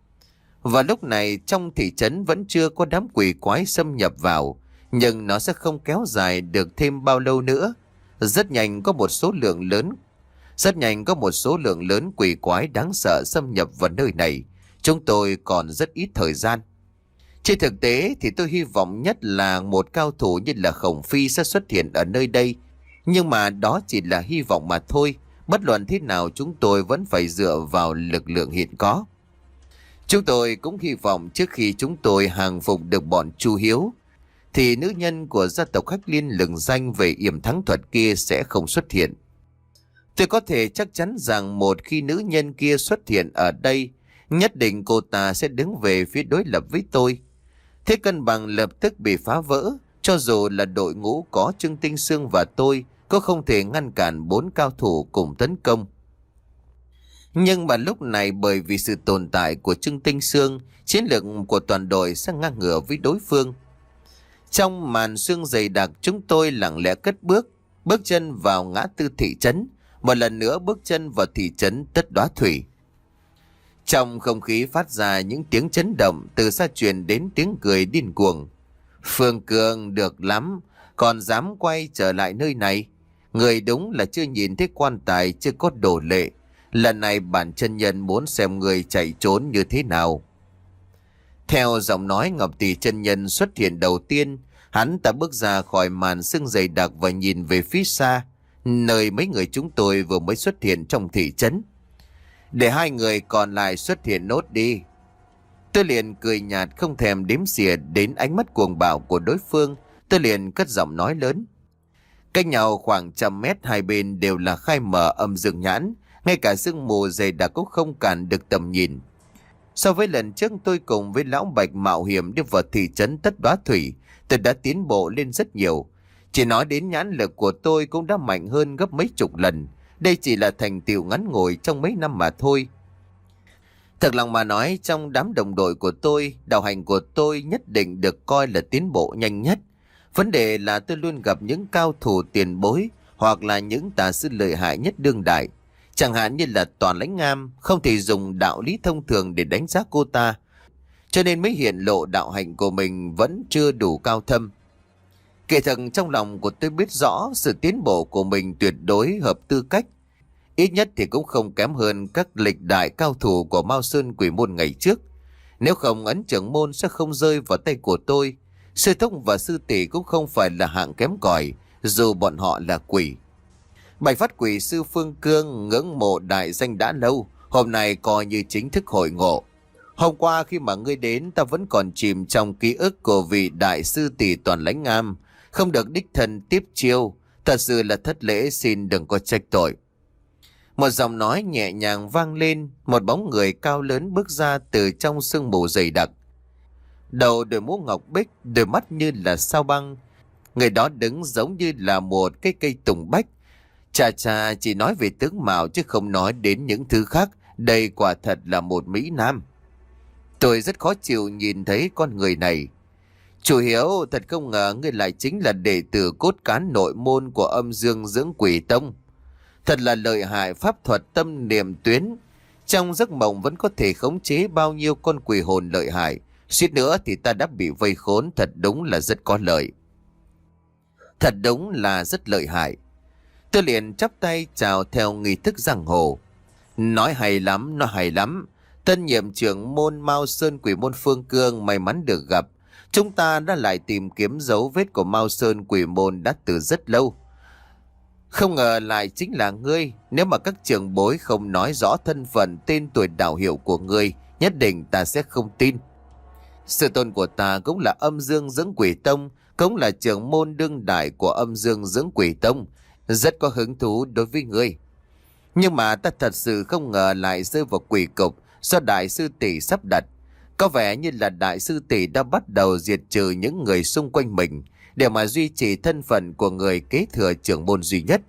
Và lúc này trong thị trấn vẫn chưa có đám quỷ quái xâm nhập vào, nhưng nó sẽ không kéo dài được thêm bao lâu nữa. Rất nhanh có một số lượng lớn Rất nhanh có một số lượng lớn quỷ quái đáng sợ xâm nhập vào nơi này. Chúng tôi còn rất ít thời gian. Trên thực tế thì tôi hy vọng nhất là một cao thủ như là Khổng Phi sẽ xuất hiện ở nơi đây. Nhưng mà đó chỉ là hy vọng mà thôi. Bất luận thế nào chúng tôi vẫn phải dựa vào lực lượng hiện có. Chúng tôi cũng hy vọng trước khi chúng tôi hàng phục được bọn Chu Hiếu, thì nữ nhân của gia tộc Khách Liên lừng danh về yểm thắng thuật kia sẽ không xuất hiện. Tôi có thể chắc chắn rằng một khi nữ nhân kia xuất hiện ở đây, nhất định cô ta sẽ đứng về phía đối lập với tôi. Thế cân bằng lập tức bị phá vỡ, cho dù là đội ngũ có Trương Tinh Sương và tôi, có không thể ngăn cản bốn cao thủ cùng tấn công. Nhưng mà lúc này bởi vì sự tồn tại của Trương Tinh Sương, chiến lược của toàn đội sẽ ngang ngửa với đối phương. Trong màn sương dày đặc, chúng tôi lặng lẽ cất bước, bước chân vào ngã tư thị trấn, một lần nữa bước chân vào thị trấn Tất Đóa Thủy. Trong không khí phát ra những tiếng chấn động, từ xa truyền đến tiếng cười điên cuồng. Phương Cường được lắm, còn dám quay trở lại nơi này. Người đúng là chưa nhìn thấy quan tài, chưa có đồ lệ. Lần này bản chân nhân muốn xem người chạy trốn như thế nào. Theo giọng nói, Ngọc Tỷ chân nhân xuất hiện đầu tiên. Hắn ta bước ra khỏi màn sương dày đặc và nhìn về phía xa, nơi mấy người chúng tôi vừa mới xuất hiện trong thị trấn. Để hai người còn lại xuất hiện nốt đi. Tôi liền cười nhạt, không thèm đếm xỉa đến ánh mắt cuồng bạo của đối phương. Tôi liền cất giọng nói lớn. Cách nhau khoảng trăm mét, hai bên đều là khai mở âm dương nhãn. Ngay cả sương mù dày đặc cũng không cản được tầm nhìn. So với lần trước tôi cùng với Lão Bạch mạo hiểm đi vào thị trấn Tất Đóa Thủy, tôi đã tiến bộ lên rất nhiều. Chỉ nói đến nhãn lực của tôi cũng đã mạnh hơn gấp mấy chục lần. Đây chỉ là thành tựu ngắn ngủi trong mấy năm mà thôi. Thật lòng mà nói, trong đám đồng đội của tôi, đạo hành của tôi nhất định được coi là tiến bộ nhanh nhất. Vấn đề là tôi luôn gặp những cao thủ tiền bối hoặc là những tà sư lợi hại nhất đương đại. Chẳng hạn như là Toàn Lãnh Ngam, không thể dùng đạo lý thông thường để đánh giá cô ta. Cho nên mới hiện lộ đạo hạnh của mình vẫn chưa đủ cao thâm. Kể thật trong lòng của tôi biết rõ sự tiến bộ của mình tuyệt đối hợp tư cách. Ít nhất thì cũng không kém hơn các lịch đại cao thủ của Mao Sơn Quỷ Môn ngày trước. Nếu không, ấn trưởng môn sẽ không rơi vào tay của tôi. Sư thúc và sư tỷ cũng không phải là hạng kém cỏi, dù bọn họ là quỷ. Bạch phát quỷ sư Phương Cương ngưỡng mộ đại danh đã lâu, hôm nay coi như chính thức hội ngộ. Hôm qua khi mà ngươi đến, ta vẫn còn chìm trong ký ức của vị đại sư tỷ Toàn Lãnh Am, không được đích thân tiếp chiêu, thật sự là thất lễ, xin đừng có trách tội. Một giọng nói nhẹ nhàng vang lên, một bóng người cao lớn bước ra từ trong sương mù dày đặc. Đầu đội mũ ngọc bích, đôi mắt như là sao băng. Người đó đứng giống như là một cái cây tùng bách. Chà chà, chỉ nói về tướng mạo chứ không nói đến những thứ khác. Đây quả thật là một mỹ nam. Tôi rất khó chịu nhìn thấy con người này. Chủ Hiếu, thật không ngờ ngươi lại chính là đệ tử cốt cán nội môn của Âm Dương Dưỡng Quỷ Tông. Thật là lợi hại pháp thuật tâm niệm tuyến. Trong giấc mộng vẫn có thể khống chế bao nhiêu con quỷ hồn lợi hại. Suýt nữa thì ta đã bị vây khốn, thật đúng là rất có lợi. Thật đúng là rất lợi hại. Tôi liền chắp tay chào theo nghi thức giang hồ. Nói hay lắm, nói hay lắm. Tân nhiệm trưởng môn Mao Sơn Quỷ Môn Phương Cương may mắn được gặp. Chúng ta đã lại tìm kiếm dấu vết của Mao Sơn Quỷ Môn đã từ rất lâu. Không ngờ lại chính là ngươi. Nếu mà các trưởng bối không nói rõ thân phận, tên tuổi đạo hiệu của ngươi, nhất định ta sẽ không tin. Sư tôn của ta cũng là Âm Dương Dưỡng Quỷ Tông, cũng là trưởng môn đương đại của Âm Dương Dưỡng Quỷ Tông, rất có hứng thú đối với ngươi. Nhưng mà ta thật sự không ngờ lại rơi vào quỷ cục do đại sư tỷ sắp đặt. Có vẻ như là đại sư tỷ đã bắt đầu diệt trừ những người xung quanh mình để mà duy trì thân phận của người kế thừa trưởng môn duy nhất.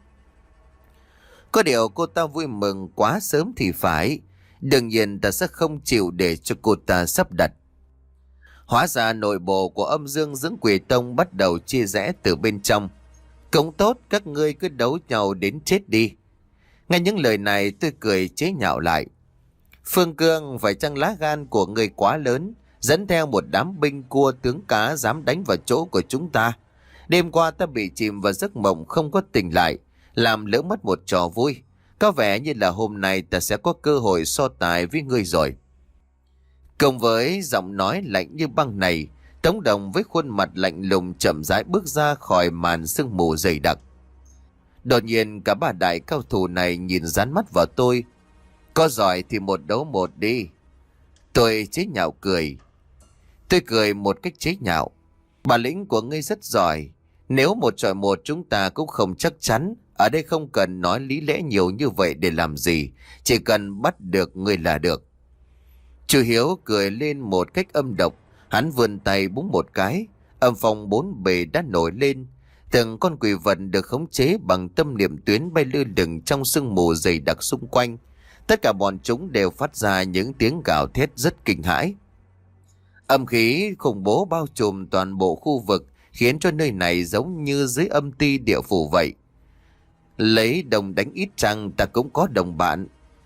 Có điều cô ta vui mừng quá sớm thì phải. Đương nhiên ta sẽ không chịu để cho cô ta sắp đặt. Hóa ra nội bộ của Âm Dương Dưỡng Quỷ Tông bắt đầu chia rẽ từ bên trong. Cũng tốt, các ngươi cứ đấu nhau đến chết đi. Nghe những lời này tôi cười chế nhạo lại. Phương Cương, phải chăng lá gan của ngươi quá lớn, dẫn theo một đám binh cua tướng cá dám đánh vào chỗ của chúng ta. Đêm qua ta bị chìm vào giấc mộng không có tỉnh lại, làm lỡ mất một trò vui. Có vẻ như là hôm nay ta sẽ có cơ hội so tài với ngươi rồi. Cùng với giọng nói lạnh như băng này, Tống Đồng với khuôn mặt lạnh lùng chậm rãi bước ra khỏi màn sương mù dày đặc. Đột nhiên cả ba đại cao thủ này nhìn dán mắt vào tôi. Có giỏi thì một đấu một đi. Tôi chế nhạo cười. Tôi cười một cách chế nhạo. Bản lĩnh của ngươi rất giỏi. Nếu một chọi một chúng ta cũng không chắc chắn. Ở đây không cần nói lý lẽ nhiều như vậy để làm gì. Chỉ cần bắt được ngươi là được. Chú Hiếu cười lên một cách âm độc. Hắn vươn tay búng một cái. Âm phong bốn bề đã nổi lên. Từng con quỷ vật được khống chế bằng tâm niệm tuyến bay lơ lửng trong sương mù dày đặc xung quanh. Tất cả bọn chúng đều phát ra những tiếng gào thét rất kinh hãi. Âm khí khủng bố bao trùm toàn bộ khu vực, khiến cho nơi này giống như dưới âm ti địa phủ vậy. Lấy đồng đánh ít trăng, ta cũng có đồng bạn.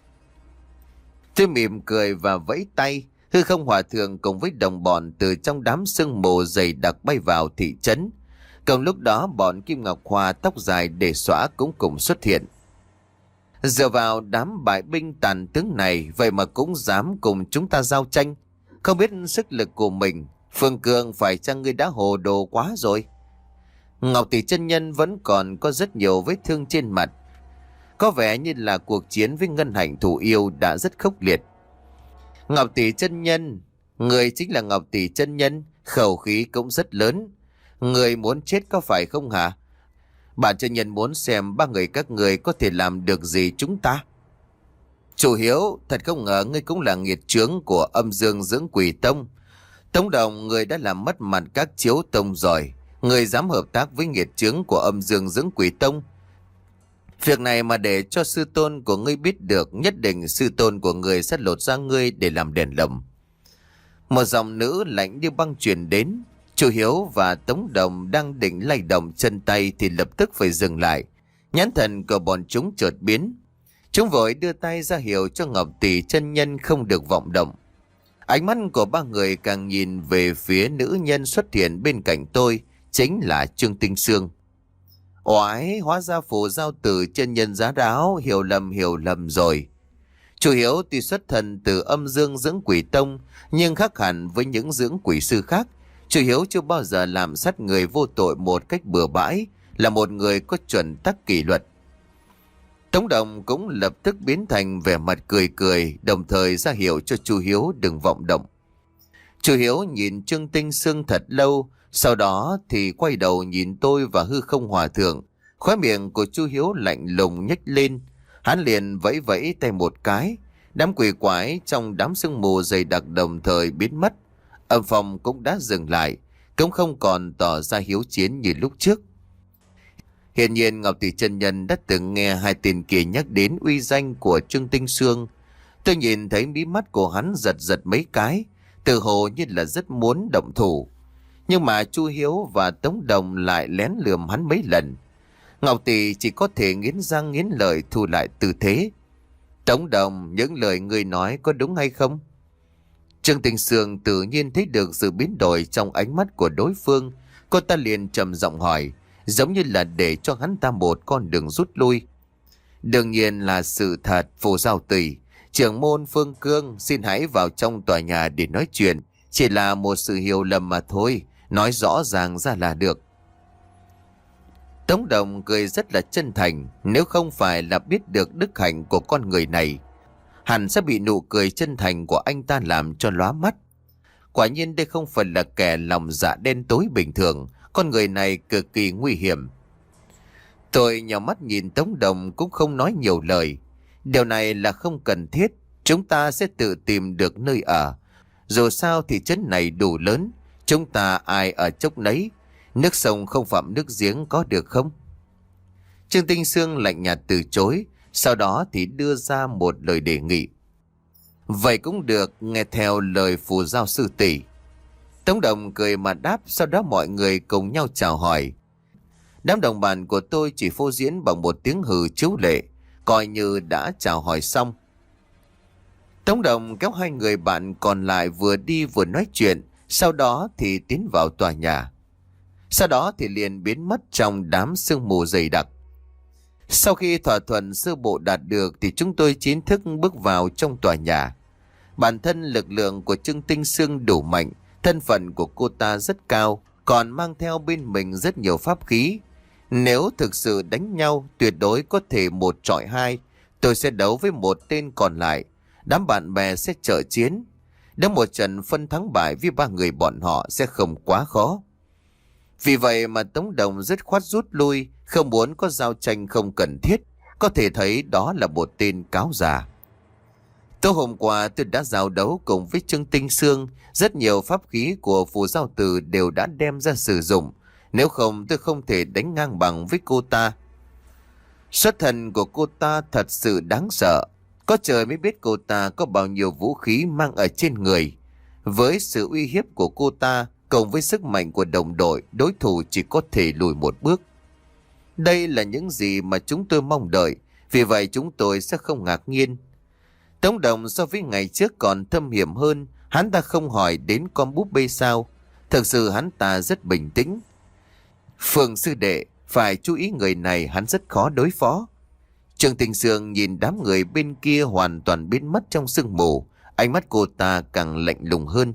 Tôi mỉm cười và vẫy tay. Hư Không Hòa Thượng cùng với đồng bọn từ trong đám sương mù dày đặc bay vào thị trấn. Cùng lúc đó bọn Kim Ngọc Hoa tóc dài để xõa cũng cùng xuất hiện. Dựa vào đám bại binh tàn tướng này, vậy mà cũng dám cùng chúng ta giao tranh. Không biết sức lực của mình. Phương Cương, phải chăng ngươi đã hồ đồ quá rồi? Ngọc Tỷ chân nhân vẫn còn có rất nhiều vết thương trên mặt. Có vẻ như là cuộc chiến với Ngân Hạnh Thủ Yêu đã rất khốc liệt. Ngọc Tỷ chân nhân, người chính là Ngọc Tỷ chân nhân, khẩu khí cũng rất lớn. Người muốn chết có phải không hả? Bản chân nhân muốn xem ba người các người có thể làm được gì chúng ta. Chủ Hiếu, thật không ngờ ngươi cũng là nghiệt chướng của Âm Dương Dưỡng Quỷ Tông. Tống Đồng, người đã làm mất mặt các chiếu tông rồi. Người dám hợp tác với nghiệt chướng của Âm Dương Dưỡng Quỷ Tông. Việc này mà để cho sư tôn của ngươi biết được, nhất định sư tôn của ngươi sẽ lột ra ngươi để làm đèn lồng. Một giọng nữ lạnh như băng truyền đến. Chủ Hiếu và Tống Đồng đang định lay động chân tay thì lập tức phải dừng lại. Nhãn thần của bọn chúng chợt biến. Chúng vội đưa tay ra hiệu cho Ngọc Tỷ chân nhân không được vọng động. Ánh mắt của ba người càng nhìn về phía nữ nhân xuất hiện bên cạnh tôi, chính là Trương Tinh Sương. Oái, hóa ra phù giao tử chân nhân giá đáo, hiểu lầm hiểu lầm rồi. Chủ Hiếu tuy xuất thân từ Âm Dương Dưỡng Quỷ Tông, nhưng khác hẳn với những dưỡng quỷ sư khác. Chú Hiếu chưa bao giờ làm sát người vô tội một cách bừa bãi, là một người có chuẩn tắc kỷ luật. Tống Đồng cũng lập tức biến thành vẻ mặt cười cười, đồng thời ra hiệu cho chú Hiếu đừng vọng động. Chú Hiếu nhìn Trương Tinh Sương thật lâu, sau đó thì quay đầu nhìn tôi và hư không hòa thượng. Khóe miệng của chú Hiếu lạnh lùng nhếch lên, hắn liền vẫy vẫy tay một cái. Đám quỷ quái trong đám sương mù dày đặc đồng thời biến mất. Âm phong cũng đã dừng lại, cũng không còn tỏ ra hiếu chiến như lúc trước. Hiển nhiên Ngọc Tỷ chân nhân đã từng nghe hai tên kia nhắc đến uy danh của Trương Tinh Sương. Tôi nhìn thấy mí mắt của hắn giật giật mấy cái, tự hồ như là rất muốn động thủ. Nhưng mà Chu Hiếu và Tống Đồng lại lén lườm hắn mấy lần. Ngọc Tỷ chỉ có thể nghiến răng nghiến lợi thu lại tư thế. Tống Đồng, những lời ngươi nói có đúng hay không? Trương Tinh Sương tự nhiên thấy được sự biến đổi trong ánh mắt của đối phương. Cô ta liền trầm giọng hỏi, giống như là để cho hắn ta một con đường rút lui. Đương nhiên là sự thật, Phù Giao Tỷ. Trưởng môn Phương Cương, xin hãy vào trong tòa nhà để nói chuyện. Chỉ là một sự hiểu lầm mà thôi, nói rõ ràng ra là được. Tống Đồng cười rất là chân thành, nếu không phải là biết được đức hạnh của con người này, hẳn sẽ bị nụ cười chân thành của anh ta làm cho lóa mắt. Quả nhiên đây không phải là kẻ lòng dạ đen tối bình thường, con người này cực kỳ nguy hiểm. Tôi nhào mắt nhìn Tống Đồng cũng không nói nhiều lời. Điều này là không cần thiết, chúng ta sẽ tự tìm được nơi ở. Dù sao thì trấn này đủ lớn, chúng ta ai ở chốc nấy. Nước sông không phạm nước giếng có được không? Trương Tinh Sương lạnh nhạt từ chối, sau đó thì đưa ra một lời đề nghị. Vậy cũng được, nghe theo lời Phù Giao sư tỷ. Tống Đồng cười mà đáp, sau đó mọi người cùng nhau chào hỏi. Đám đồng bạn của tôi chỉ phô diễn bằng một tiếng hừ chiếu lệ, coi như đã chào hỏi xong. Tống Đồng kéo hai người bạn còn lại vừa đi vừa nói chuyện, sau đó thì tiến vào tòa nhà. Sau đó thì liền biến mất trong đám sương mù dày đặc. Sau khi thỏa thuận sơ bộ đạt được thì chúng tôi chính thức bước vào trong tòa nhà. Bản thân lực lượng của Trương Tinh Sương đủ mạnh, thân phận của cô ta rất cao, còn mang theo bên mình rất nhiều pháp khí. Nếu thực sự đánh nhau, tuyệt đối có thể một chọi hai. Tôi sẽ đấu với một tên còn lại, đám bạn bè sẽ trợ chiến. Nếu một trận phân thắng bại với ba người bọn họ sẽ không quá khó. Vì vậy mà Tống Đồng rất khoát rút lui, không muốn có giao tranh không cần thiết. Có thể thấy đó là một tên cáo già. Tối hôm qua tôi đã giao đấu cùng với Trương Tinh Sương, rất nhiều pháp khí của Phù Giao Tử đều đã đem ra sử dụng. Nếu không tôi không thể đánh ngang bằng với cô ta. Xuất thân của cô ta thật sự đáng sợ. Có trời mới biết cô ta có bao nhiêu vũ khí mang ở trên người. Với sự uy hiếp của cô ta, cộng với sức mạnh của đồng đội, đối thủ chỉ có thể lùi một bước. Đây là những gì mà chúng tôi mong đợi, vì vậy chúng tôi sẽ không ngạc nhiên. Tống Đồng so với ngày trước còn thâm hiểm hơn, hắn ta không hỏi đến con búp bê sao. Thực sự hắn ta rất bình tĩnh. Phương sư đệ, phải chú ý người này, hắn rất khó đối phó. Trương Tinh Sương nhìn đám người bên kia hoàn toàn biến mất trong sương mù, ánh mắt cô ta càng lạnh lùng hơn.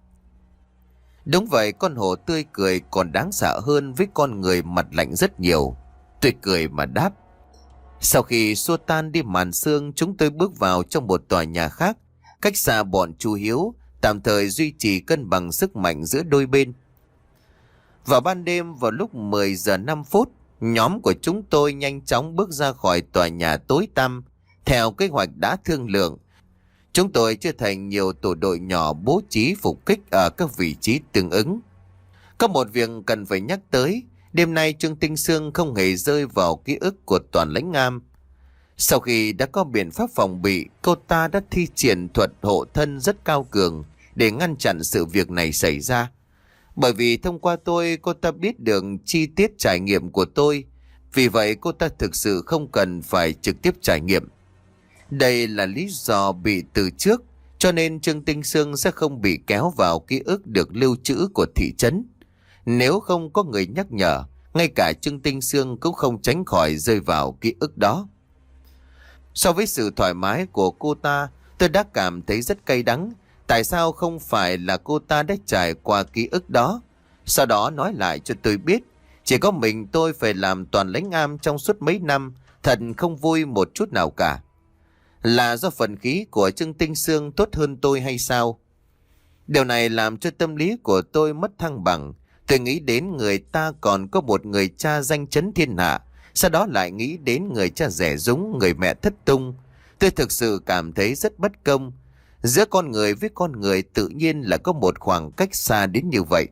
Đúng vậy, con hổ tươi cười còn đáng sợ hơn với con người mặt lạnh rất nhiều. Tôi cười mà đáp. Sau khi xua tan đi màn sương, chúng tôi bước vào trong một tòa nhà khác, cách xa bọn Chu Hiếu, tạm thời duy trì cân bằng sức mạnh giữa đôi bên. Vào ban đêm, vào lúc mười giờ năm phút, nhóm của chúng tôi nhanh chóng bước ra khỏi tòa nhà tối tăm. Theo kế hoạch đã thương lượng, chúng tôi chia thành nhiều tổ đội nhỏ bố trí phục kích ở các vị trí tương ứng. Có một việc cần phải nhắc tới, đêm nay Trương Tinh Sương không hề rơi vào ký ức của Toàn Lãnh Am. Sau khi đã có biện pháp phòng bị, cô ta đã thi triển thuật hộ thân rất cao cường để ngăn chặn sự việc này xảy ra. Bởi vì thông qua tôi, cô ta biết được chi tiết trải nghiệm của tôi. Vì vậy cô ta thực sự không cần phải trực tiếp trải nghiệm. Đây là lý do bị từ trước, cho nên Trương Tinh Sương sẽ không bị kéo vào ký ức được lưu trữ của thị trấn. Nếu không có người nhắc nhở, ngay cả Trương Tinh Sương cũng không tránh khỏi rơi vào ký ức đó. So với sự thoải mái của cô ta, tôi đã cảm thấy rất cay đắng. Tại sao không phải là cô ta đã trải qua ký ức đó? Sau đó nói lại cho tôi biết. Chỉ có mình tôi phải làm toàn lãnh am trong suốt mấy năm. Thật không vui một chút nào cả. Là do phần khí của Trương Tinh Sương tốt hơn tôi hay sao? Điều này làm cho tâm lý của tôi mất thăng bằng. Tôi nghĩ đến người ta còn có một người cha danh chấn thiên hạ. Sau đó lại nghĩ đến người cha rẻ rúng, người mẹ thất tung. Tôi thực sự cảm thấy rất bất công. Giữa con người với con người tự nhiên là có một khoảng cách xa đến như vậy.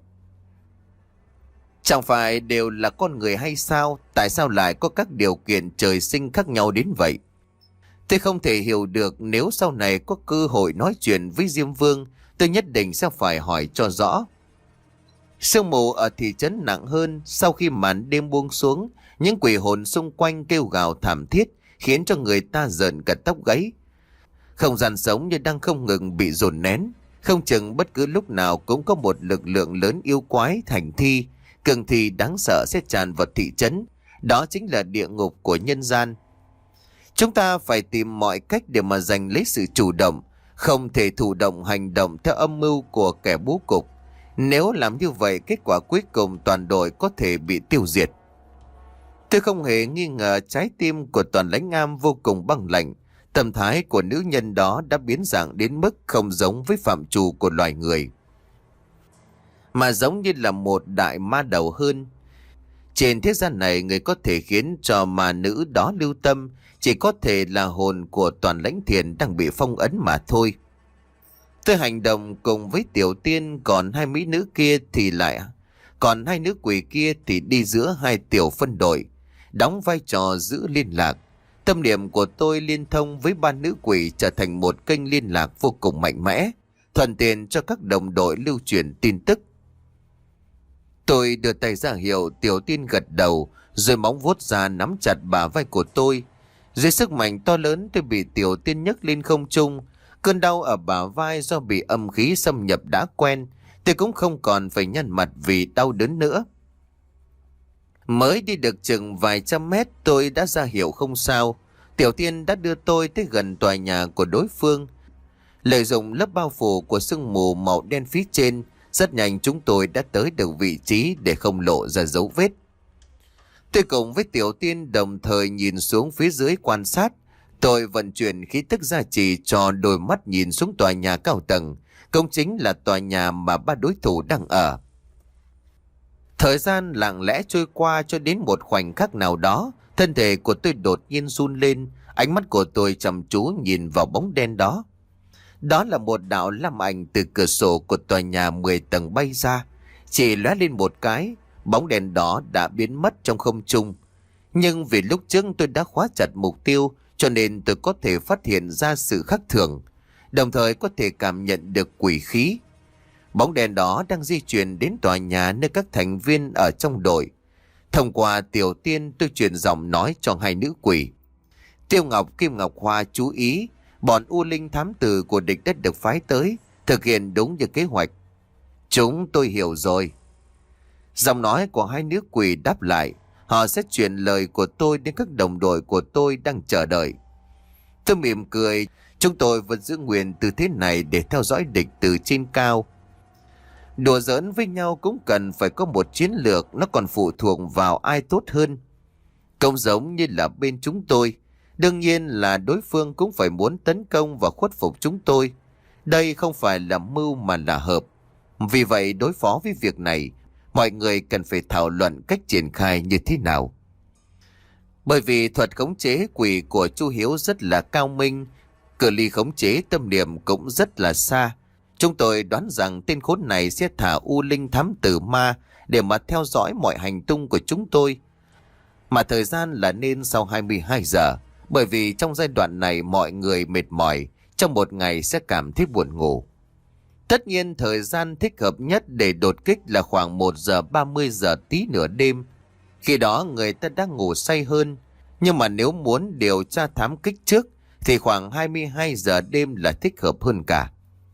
Chẳng phải đều là con người hay sao? Tại sao lại có các điều kiện trời sinh khác nhau đến vậy? Tôi không thể hiểu được. Nếu sau này có cơ hội nói chuyện với Diêm Vương, tôi nhất định sẽ phải hỏi cho rõ. Sương mù ở thị trấn nặng hơn. Sau khi màn đêm buông xuống, những quỷ hồn xung quanh kêu gào thảm thiết, khiến cho người ta rợn cả tóc gáy. Không gian sống như đang không ngừng bị dồn nén. Không chừng bất cứ lúc nào cũng có một lực lượng lớn yêu quái thành thi, cường thi đáng sợ sẽ tràn vào thị trấn. Đó chính là địa ngục của nhân gian. Chúng ta phải tìm mọi cách để mà giành lấy sự chủ động, không thể thụ động hành động theo âm mưu của kẻ bố cục. Nếu làm như vậy, kết quả cuối cùng toàn đội có thể bị tiêu diệt. Tôi không hề nghi ngờ trái tim của toàn lãnh am vô cùng băng lạnh. Tâm thái của nữ nhân đó đã biến dạng đến mức không giống với phạm trù của loài người, mà giống như là một đại ma đầu hơn. Trên thế gian này, người có thể khiến cho ma nữ đó lưu tâm chỉ có thể là hồn của toàn lãnh thiền đang bị phong ấn mà thôi. Tôi hành động cùng với Tiểu Tiên, còn hai mỹ nữ kia thì lại Còn hai nữ quỷ kia thì đi giữa hai tiểu phân đội, đóng vai trò giữ liên lạc. Tâm niệm của tôi liên thông với ba nữ quỷ trở thành một kênh liên lạc vô cùng mạnh mẽ, thuận tiện cho các đồng đội lưu truyền tin tức. Tôi đưa tay ra hiệu, Tiểu Tiên gật đầu, rồi móng vuốt ra nắm chặt bả vai của tôi. Dưới sức mạnh to lớn, tôi bị Tiểu Tiên nhấc lên không trung. Cơn đau ở bả vai do bị âm khí xâm nhập đã quen, tôi cũng không còn phải nhăn mặt vì đau đớn nữa. Mới đi được chừng vài trăm mét, tôi đã ra hiệu không sao. Tiểu Tiên đã đưa tôi tới gần tòa nhà của đối phương. Lợi dụng lớp bao phủ của sương mù màu đen phía trên, rất nhanh chúng tôi đã tới được vị trí để không lộ ra dấu vết. Tôi cùng với Tiểu Tiên đồng thời nhìn xuống phía dưới quan sát. Tôi vận chuyển khí tức gia trì cho đôi mắt nhìn xuống tòa nhà cao tầng, cũng chính là tòa nhà mà ba đối thủ đang ở. Thời gian lặng lẽ trôi qua cho đến một khoảnh khắc nào đó, thân thể của tôi đột nhiên run lên, ánh mắt của tôi chăm chú nhìn vào bóng đen đó. Đó là một đạo lam ảnh từ cửa sổ của tòa nhà mười tầng bay ra, chỉ lóe lên một cái, bóng đèn đó đã biến mất trong không trung. Nhưng vì lúc trước tôi đã khóa chặt mục tiêu, cho nên tôi có thể phát hiện ra sự khác thường, đồng thời có thể cảm nhận được quỷ khí. Bóng đèn đó đang di chuyển đến tòa nhà nơi các thành viên ở trong đội. Thông qua Tiểu Tiên, tôi truyền giọng nói cho hai nữ quỷ. Tiêu Ngọc, Kim Ngọc Hoa chú ý, bọn U Linh thám tử của địch đã được phái tới, thực hiện đúng như kế hoạch. Chúng tôi hiểu rồi. Giọng nói của hai nữ quỷ đáp lại. Họ sẽ truyền lời của tôi đến các đồng đội của tôi đang chờ đợi. Tôi mỉm cười. Chúng tôi vẫn giữ nguyện tư thế này để theo dõi địch từ trên cao. Đùa giỡn với nhau cũng cần phải có một chiến lược, nó còn phụ thuộc vào ai tốt hơn. Cũng giống như là bên chúng tôi, đương nhiên là đối phương cũng phải muốn tấn công và khuất phục chúng tôi. Đây không phải là mưu mà là hợp. Vì vậy đối phó với việc này, mọi người cần phải thảo luận cách triển khai như thế nào. Bởi vì thuật khống chế quỷ của Chu Hiếu rất là cao minh, cự ly khống chế tâm niệm cũng rất là xa. Chúng tôi đoán rằng tên khốn này sẽ thả U Linh thám tử ma để mà theo dõi mọi hành tung của chúng tôi. Mà thời gian là nên sau hai mươi hai giờ, bởi vì trong giai đoạn này mọi người mệt mỏi, trong một ngày sẽ cảm thấy buồn ngủ. Tất nhiên thời gian thích hợp nhất để đột kích là khoảng một giờ ba mươi giờ tí nửa đêm. Khi đó người ta đang ngủ say hơn. Nhưng mà nếu muốn điều tra thám kích trước thì khoảng hai mươi hai giờ đêm là thích hợp hơn cả.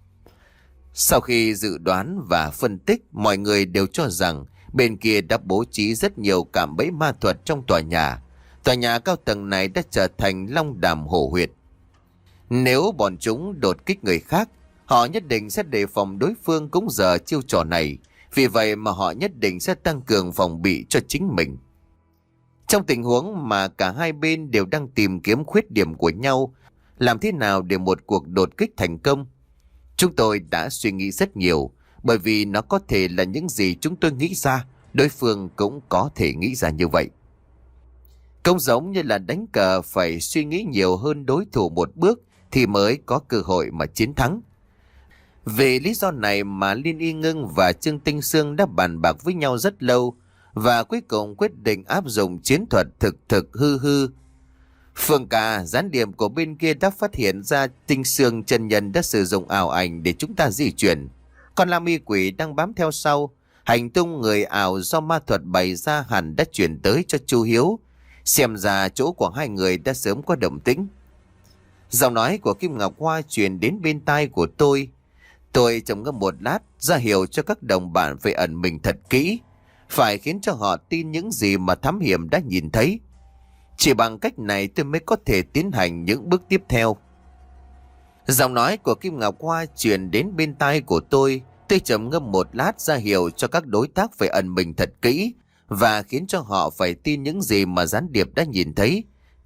Sau khi dự đoán và phân tích, mọi người đều cho rằng bên kia đã bố trí rất nhiều cạm bẫy ma thuật trong tòa nhà. Tòa nhà cao tầng này đã trở thành long đàm hổ huyệt. Nếu bọn chúng đột kích người khác, Họ nhất định sẽ đề phòng đối phương cũng giờ chiêu trò này, vì vậy mà họ nhất định sẽ tăng cường phòng bị cho chính mình. Trong tình huống mà cả hai bên đều đang tìm kiếm khuyết điểm của nhau, làm thế nào để một cuộc đột kích thành công? Chúng tôi đã suy nghĩ rất nhiều, bởi vì nó có thể là những gì chúng tôi nghĩ ra, đối phương cũng có thể nghĩ ra như vậy. Cũng giống như là đánh cờ phải suy nghĩ nhiều hơn đối thủ một bước thì mới có cơ hội mà chiến thắng. Vì lý do này mà Liên Y Ngưng và Trương Tinh Sương đã bàn bạc với nhau rất lâu và cuối cùng quyết định áp dụng chiến thuật thực thực hư hư. Phương Ca, gián điệp của bên kia đã phát hiện ra Tinh Sương chân nhân đã sử dụng ảo ảnh để chúng ta di chuyển. Còn Lam Y Quỷ đang bám theo sau. Hành tung người ảo do ma thuật bày ra hẳn đã chuyển tới cho Chu Hiếu. Xem ra chỗ của hai người đã sớm có động tĩnh. Giọng nói của Kim Ngọc Hoa truyền đến bên tai của tôi. Tôi trầm ngâm một lát, ra hiệu cho các đồng bạn phải ẩn mình thật kỹ, phải khiến cho họ tin những gì mà thám hiểm đã nhìn thấy. Chỉ bằng cách này tôi mới có thể tiến hành những bước tiếp theo. Giọng nói của Kim Ngọc Hoa truyền đến bên tai của tôi. Tôi trầm ngâm một lát, ra hiệu cho các đối tác phải ẩn mình thật kỹ và khiến cho họ phải tin những gì mà gián điệp đã nhìn thấy.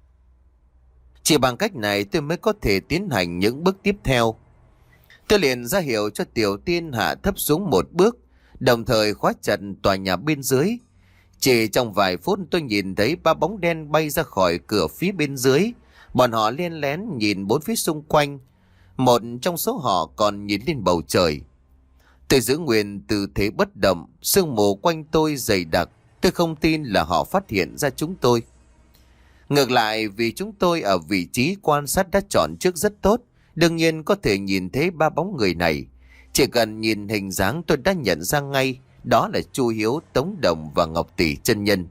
Chỉ bằng cách này tôi mới có thể tiến hành những bước tiếp theo. Tôi liền ra hiệu cho Tiểu Tiên hạ thấp xuống một bước, đồng thời khóa chặt tòa nhà bên dưới. Chỉ trong vài phút tôi nhìn thấy ba bóng đen bay ra khỏi cửa phía bên dưới. Bọn họ len lén nhìn bốn phía xung quanh. Một trong số họ còn nhìn lên bầu trời. Tôi giữ nguyên tư thế bất động, sương mù quanh tôi dày đặc. Tôi không tin là họ phát hiện ra chúng tôi. Ngược lại, vì chúng tôi ở vị trí quan sát đã chọn trước rất tốt, đương nhiên có thể nhìn thấy ba bóng người này. Chỉ cần nhìn hình dáng tôi đã nhận ra ngay, đó là Chu Hiếu, Tống Đồng và Ngọc Tỷ chân nhân.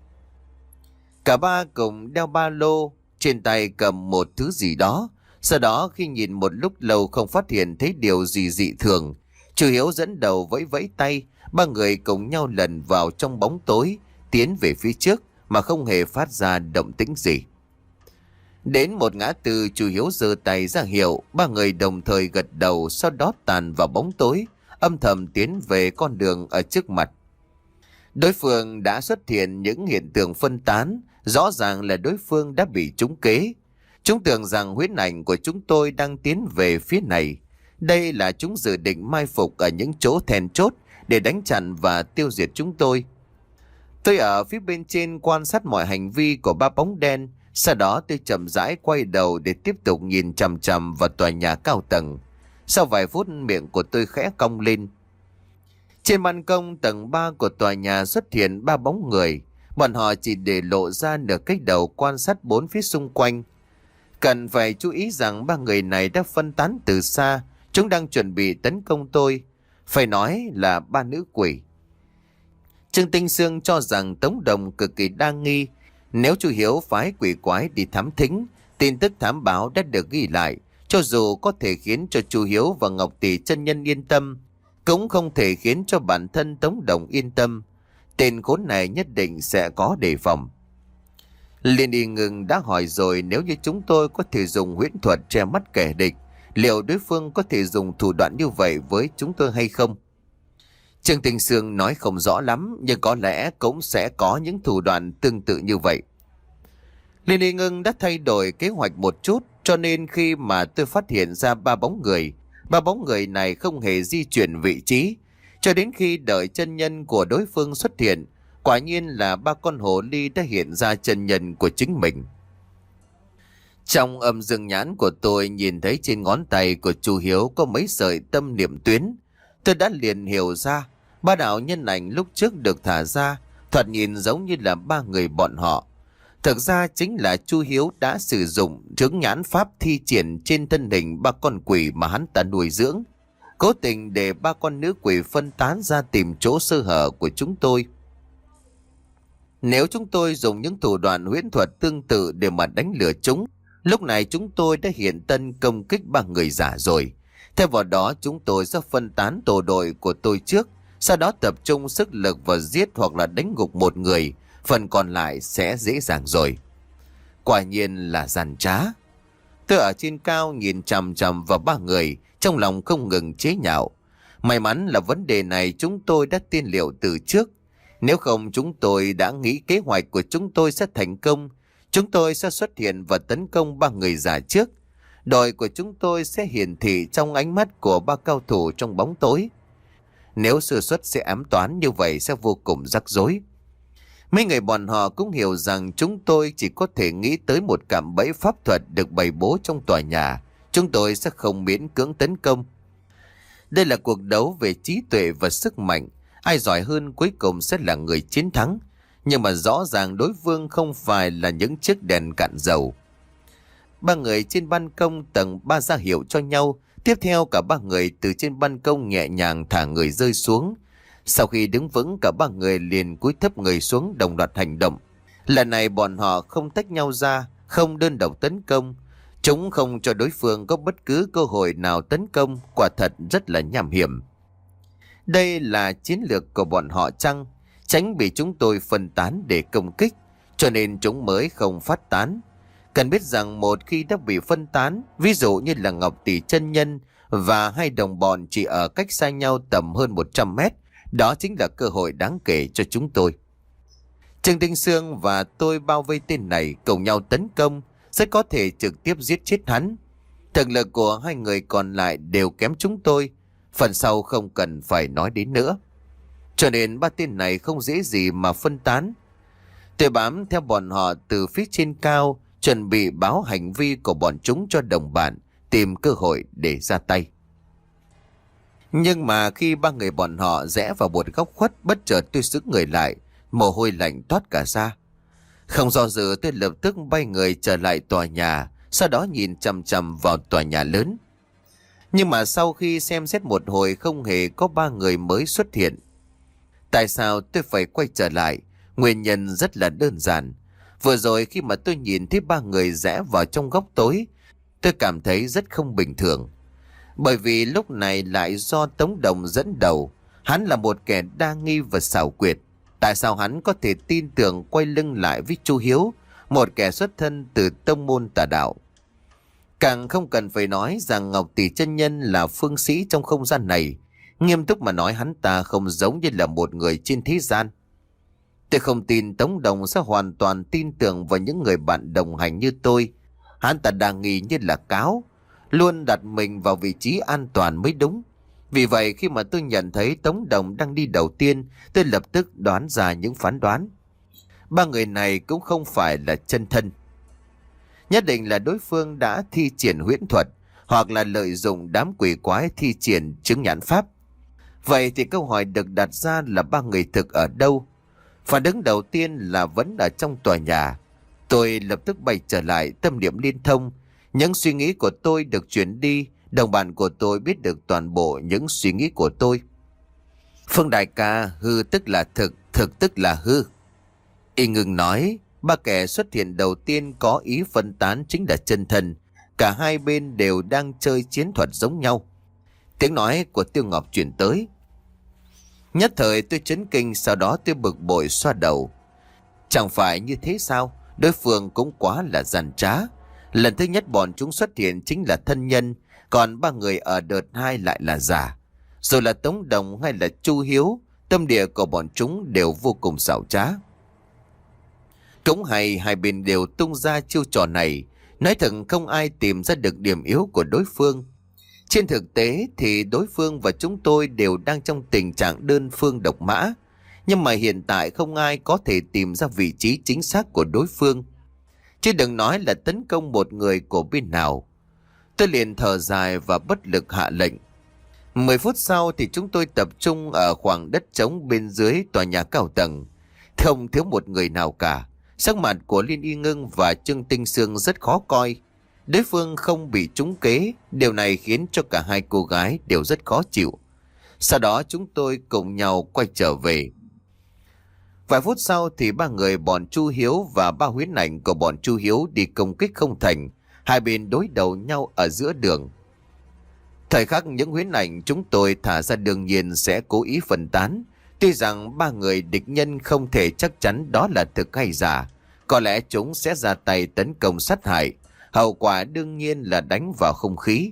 Cả ba cùng đeo ba lô, trên tay cầm một thứ gì đó. Sau đó khi nhìn một lúc lâu không phát hiện thấy điều gì dị thường, Chu Hiếu dẫn đầu vẫy vẫy tay, ba người cùng nhau lần vào trong bóng tối, tiến về phía trước mà không hề phát ra động tĩnh gì. Đến một ngã tư, Chu Hiếu giơ tay ra hiệu, ba người đồng thời gật đầu, sau đó tàn vào bóng tối, âm thầm tiến về con đường ở trước mặt. Đối phương đã xuất hiện những hiện tượng phân tán, rõ ràng là đối phương đã bị trúng kế. Chúng tưởng rằng huyễn ảnh của chúng tôi đang tiến về phía này. Đây là chúng dự định mai phục ở những chỗ then chốt để đánh chặn và tiêu diệt chúng tôi. Tôi ở phía bên trên quan sát mọi hành vi của ba bóng đen. Sau đó tôi chậm rãi quay đầu để tiếp tục nhìn chằm chằm vào tòa nhà cao tầng. Sau vài phút miệng của tôi khẽ cong lên. Trên ban công tầng ba của tòa nhà xuất hiện ba bóng người. Bọn họ chỉ để lộ ra nửa cái đầu quan sát bốn phía xung quanh. Cần phải chú ý rằng ba người này đã phân tán từ xa. Chúng đang chuẩn bị tấn công tôi. Phải nói là ba nữ quỷ. Trương Tinh Sương cho rằng Tống Đồng cực kỳ đa nghi. Nếu Chu Hiếu phái quỷ quái đi thám thính, tin tức thám báo đã được ghi lại, cho dù có thể khiến cho Chu Hiếu và Ngọc Tỷ chân nhân yên tâm, cũng không thể khiến cho bản thân Tống Đồng yên tâm. Tên khốn này nhất định sẽ có đề phòng. Liên Y Ngưng đã hỏi rồi, nếu như chúng tôi có thể dùng huyễn thuật che mắt kẻ địch, liệu đối phương có thể dùng thủ đoạn như vậy với chúng tôi hay không? Trương Tinh Sương nói không rõ lắm, nhưng có lẽ cũng sẽ có những thủ đoạn tương tự như vậy. Liên Y Ngưng đã thay đổi kế hoạch một chút, cho nên khi mà tôi phát hiện ra ba bóng người, ba bóng người này không hề di chuyển vị trí, cho đến khi đợi chân nhân của đối phương xuất hiện, quả nhiên là ba con hồ ly đã hiện ra chân nhân của chính mình. Trong âm dương nhãn của tôi nhìn thấy trên ngón tay của Chu Hiếu có mấy sợi tâm niệm tuyến. Tôi đã liền hiểu ra, ba đạo nhân ảnh lúc trước được thả ra, thoạt nhìn giống như là ba người bọn họ. Thực ra chính là Chu Hiếu đã sử dụng chướng nhãn pháp thi triển trên thân hình ba con quỷ mà hắn ta nuôi dưỡng, cố tình để ba con nữ quỷ phân tán ra tìm chỗ sơ hở của chúng tôi. Nếu chúng tôi dùng những thủ đoạn huyễn thuật tương tự để mà đánh lừa chúng, lúc này chúng tôi đã hiện thân công kích ba người giả rồi. Theo vào đó chúng tôi sẽ phân tán tổ đội của tôi trước, sau đó tập trung sức lực và giết hoặc là đánh gục một người, phần còn lại sẽ dễ dàng rồi. Quả nhiên là giàn trá. Tôi ở trên cao nhìn chằm chằm vào ba người, trong lòng không ngừng chế nhạo. May mắn là vấn đề này chúng tôi đã tiên liệu từ trước. Nếu không chúng tôi đã nghĩ kế hoạch của chúng tôi sẽ thành công. Chúng tôi sẽ xuất hiện và tấn công ba người già trước. Đội của chúng tôi sẽ hiển thị trong ánh mắt của ba cao thủ trong bóng tối. Nếu sơ suất sẽ ám toán như vậy sẽ vô cùng rắc rối. Mấy người bọn họ cũng hiểu rằng chúng tôi chỉ có thể nghĩ tới một cạm bẫy pháp thuật được bày bố trong tòa nhà. Chúng tôi sẽ không miễn cưỡng tấn công. Đây là cuộc đấu về trí tuệ và sức mạnh. Ai giỏi hơn cuối cùng sẽ là người chiến thắng. Nhưng mà rõ ràng đối phương không phải là những chiếc đèn cạn dầu. Ba người trên ban công tầng ba ra hiệu cho nhau. Tiếp theo cả ba người từ trên ban công nhẹ nhàng thả người rơi xuống. Sau khi đứng vững cả ba người liền cúi thấp người xuống đồng loạt hành động. Lần này bọn họ không tách nhau ra, không đơn độc tấn công. Chúng không cho đối phương có bất cứ cơ hội nào tấn công, quả thật rất là nham hiểm. Đây là chiến lược của bọn họ chăng? Tránh bị chúng tôi phân tán để công kích, cho nên chúng mới không phát tán. Cần biết rằng một khi đã bị phân tán, ví dụ như là Ngọc Tỷ chân nhân và hai đồng bọn chỉ ở cách xa nhau tầm hơn một trăm mét, đó chính là cơ hội đáng kể cho chúng tôi. Trương Tinh Sương và tôi bao vây tên này cùng nhau tấn công, rất có thể trực tiếp giết chết hắn. Thực lực của hai người còn lại đều kém chúng tôi, phần sau không cần phải nói đến nữa. Cho nên ba tên này không dễ gì mà phân tán. Tôi bám theo bọn họ từ phía trên cao, chuẩn bị báo hành vi của bọn chúng cho đồng bạn, tìm cơ hội để ra tay. Nhưng mà khi ba người bọn họ rẽ vào một góc khuất, bất chợt tôi sững người lại, mồ hôi lạnh toát cả ra. Không do dự tôi lập tức bay người trở lại tòa nhà, sau đó nhìn chằm chằm vào tòa nhà lớn. Nhưng mà sau khi xem xét một hồi không hề có ba người mới xuất hiện. Tại sao tôi phải quay trở lại? Nguyên nhân rất là đơn giản. Vừa rồi khi mà tôi nhìn thấy ba người rẽ vào trong góc tối, tôi cảm thấy rất không bình thường. Bởi vì lúc này lại do Tống Đồng dẫn đầu, hắn là một kẻ đa nghi và xảo quyệt. Tại sao hắn có thể tin tưởng quay lưng lại với Chu Hiếu, một kẻ xuất thân từ tông môn tà đạo? Càng không cần phải nói rằng Ngọc Tỷ chân nhân là phương sĩ trong không gian này. Nghiêm túc mà nói, hắn ta không giống như là một người trên thế gian. Tôi không tin Tống Đồng sẽ hoàn toàn tin tưởng vào những người bạn đồng hành như tôi. Hắn ta đang nghi như là cáo, luôn đặt mình vào vị trí an toàn mới đúng. Vì vậy khi mà tôi nhận thấy Tống Đồng đang đi đầu tiên, tôi lập tức đoán ra những phán đoán. Ba người này cũng không phải là chân thân. Nhất định là đối phương đã thi triển huyễn thuật, hoặc là lợi dụng đám quỷ quái thi triển chứng nhãn pháp. Vậy thì câu hỏi được đặt ra là ba người thực ở đâu? Phản ứng đầu tiên là vẫn ở trong tòa nhà. Tôi lập tức bay trở lại, tâm niệm liên thông. Những suy nghĩ của tôi được chuyển đi, đồng bạn của tôi biết được toàn bộ những suy nghĩ của tôi. Phương đại ca, hư tức là thực, thực tức là hư. Y Ngưng nói, ba kẻ xuất hiện đầu tiên có ý phân tán chính là chân thần. Cả hai bên đều đang chơi chiến thuật giống nhau. Tiếng nói của Tiêu Ngọc chuyển tới. Nhất thời tôi chấn kinh, sau đó tôi bực bội xoa đầu. Chẳng phải như thế sao? Đối phương cũng quá là giàn trá. Lần thứ nhất bọn chúng xuất hiện chính là thân nhân, còn ba người ở đợt hai lại là giả. Rồi là Tống Đồng hay là Chu Hiếu, tâm địa của bọn chúng đều vô cùng xảo trá. Cũng hay hai bên đều tung ra chiêu trò này. Nói thật không ai tìm ra được điểm yếu của đối phương. Trên thực tế thì đối phương và chúng tôi đều đang trong tình trạng đơn phương độc mã. Nhưng mà hiện tại không ai có thể tìm ra vị trí chính xác của đối phương. Chứ đừng nói là tấn công một người của bên nào. Tôi liền thở dài và bất lực hạ lệnh. Mười phút sau thì chúng tôi tập trung ở khoảng đất trống bên dưới tòa nhà cao tầng. Không thiếu một người nào cả. Sắc mặt của Liên Y Ngưng và Trương Tinh Sương rất khó coi. Đối phương không bị trúng kế, điều này khiến cho cả hai cô gái đều rất khó chịu. Sau đó chúng tôi cùng nhau quay trở về. Vài phút sau thì ba người bọn Chu Hiếu và ba huyễn ảnh của bọn Chu Hiếu đi công kích không thành. Hai bên đối đầu nhau ở giữa đường. Thời khắc những huyễn ảnh chúng tôi thả ra đương nhiên sẽ cố ý phân tán. Tuy rằng ba người địch nhân không thể chắc chắn đó là thực hay giả. Có lẽ chúng sẽ ra tay tấn công sát hại. Hậu quả đương nhiên là đánh vào không khí.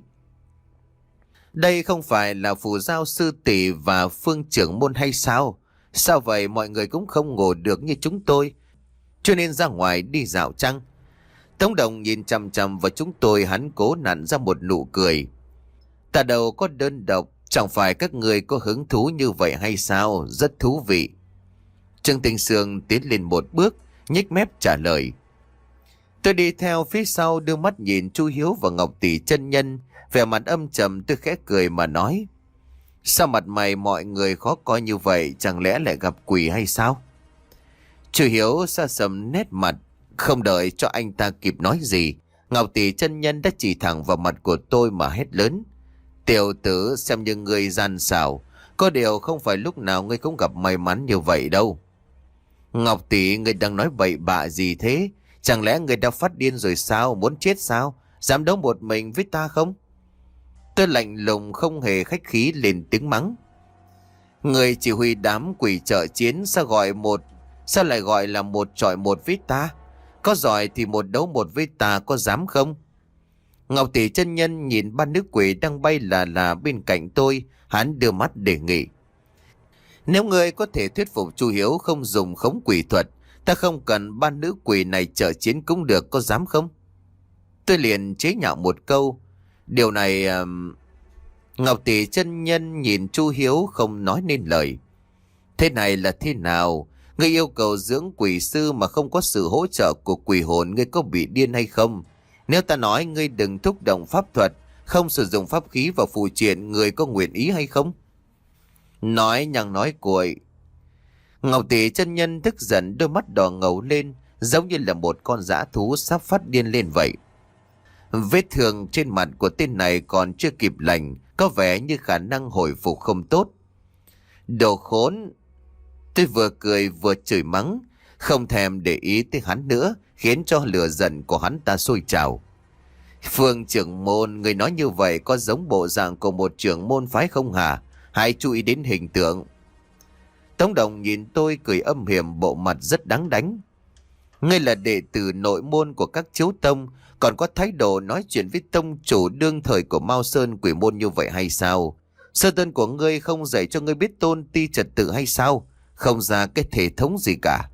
Đây không phải là phù giao sư tỷ và phương trưởng môn hay sao? Sao vậy, mọi người cũng không ngủ được như chúng tôi, cho nên ra ngoài đi dạo chăng? Tống Đồng nhìn chằm chằm vào chúng tôi, hắn cố nặn ra một nụ cười. Ta đâu có đơn độc, chẳng phải các người có hứng thú như vậy hay sao? Rất thú vị. Trương Tinh Sương tiến lên một bước, nhếch mép trả lời. Tôi đi theo phía sau, đưa mắt nhìn Chu Hiếu và Ngọc Tỷ chân nhân, vẻ mặt âm trầm. Tôi khẽ cười mà nói: sao mặt mày mọi người khó coi như vậy, chẳng lẽ lại gặp quỷ hay sao? Chu Hiếu xa sầm nét mặt, không đợi cho anh ta kịp nói gì, Ngọc Tỷ chân nhân đã chỉ thẳng vào mặt của tôi mà hét lớn: tiểu tử, xem như người gian xảo, có điều không phải lúc nào ngươi cũng gặp may mắn như vậy đâu. Ngọc Tỷ, ngươi đang nói bậy bạ gì thế? Chẳng lẽ ngươi đã phát điên rồi sao? Muốn chết sao? Dám đấu một mình với ta không? Tôi lạnh lùng không hề khách khí lên tiếng mắng: người chỉ huy đám quỷ trợ chiến sao gọi một sao lại gọi là một chọi một với ta? Có giỏi thì một đấu một với ta, có dám không? Ngọc Tỷ chân nhân nhìn ba nữ quỷ đang bay là là bên cạnh tôi, hắn đưa mắt đề nghị: nếu ngươi có thể thuyết phục Chu Hiếu không dùng khống quỷ thuật, ta không cần ba nữ quỷ này trợ chiến cũng được, có dám không? Tôi liền chế nhạo một câu: điều này... Uh... Ngọc Tỷ chân nhân nhìn Chu Hiếu không nói nên lời. Thế này là thế nào? Ngươi yêu cầu dưỡng quỷ sư mà không có sự hỗ trợ của quỷ hồn, ngươi có bị điên hay không? Nếu ta nói ngươi đừng thúc động pháp thuật, không sử dụng pháp khí và phù triện, ngươi có nguyện ý hay không? Nói nhằng nói cuội. Ngọc Tỷ chân nhân tức giận, đôi mắt đỏ ngầu lên, giống như là một con dã thú sắp phát điên lên vậy. Vết thương trên mặt của tên này còn chưa kịp lành, có vẻ như khả năng hồi phục không tốt. Đồ khốn! Tôi vừa cười vừa chửi mắng, không thèm để ý tới hắn nữa, khiến cho lửa giận của hắn ta sôi trào. Phương trưởng môn, người nói như vậy có giống bộ dạng của một trưởng môn phái không hả? Hãy chú ý đến hình tượng. Tống Đồng nhìn tôi cười âm hiểm, bộ mặt rất đáng đánh. Ngươi là đệ tử nội môn của các chiếu tông, còn có thái độ nói chuyện với tông chủ đương thời của Mao Sơn quỷ môn như vậy hay sao? Sơ tân của ngươi không dạy cho ngươi biết tôn ti trật tự hay sao? Không ra cái thể thống gì cả.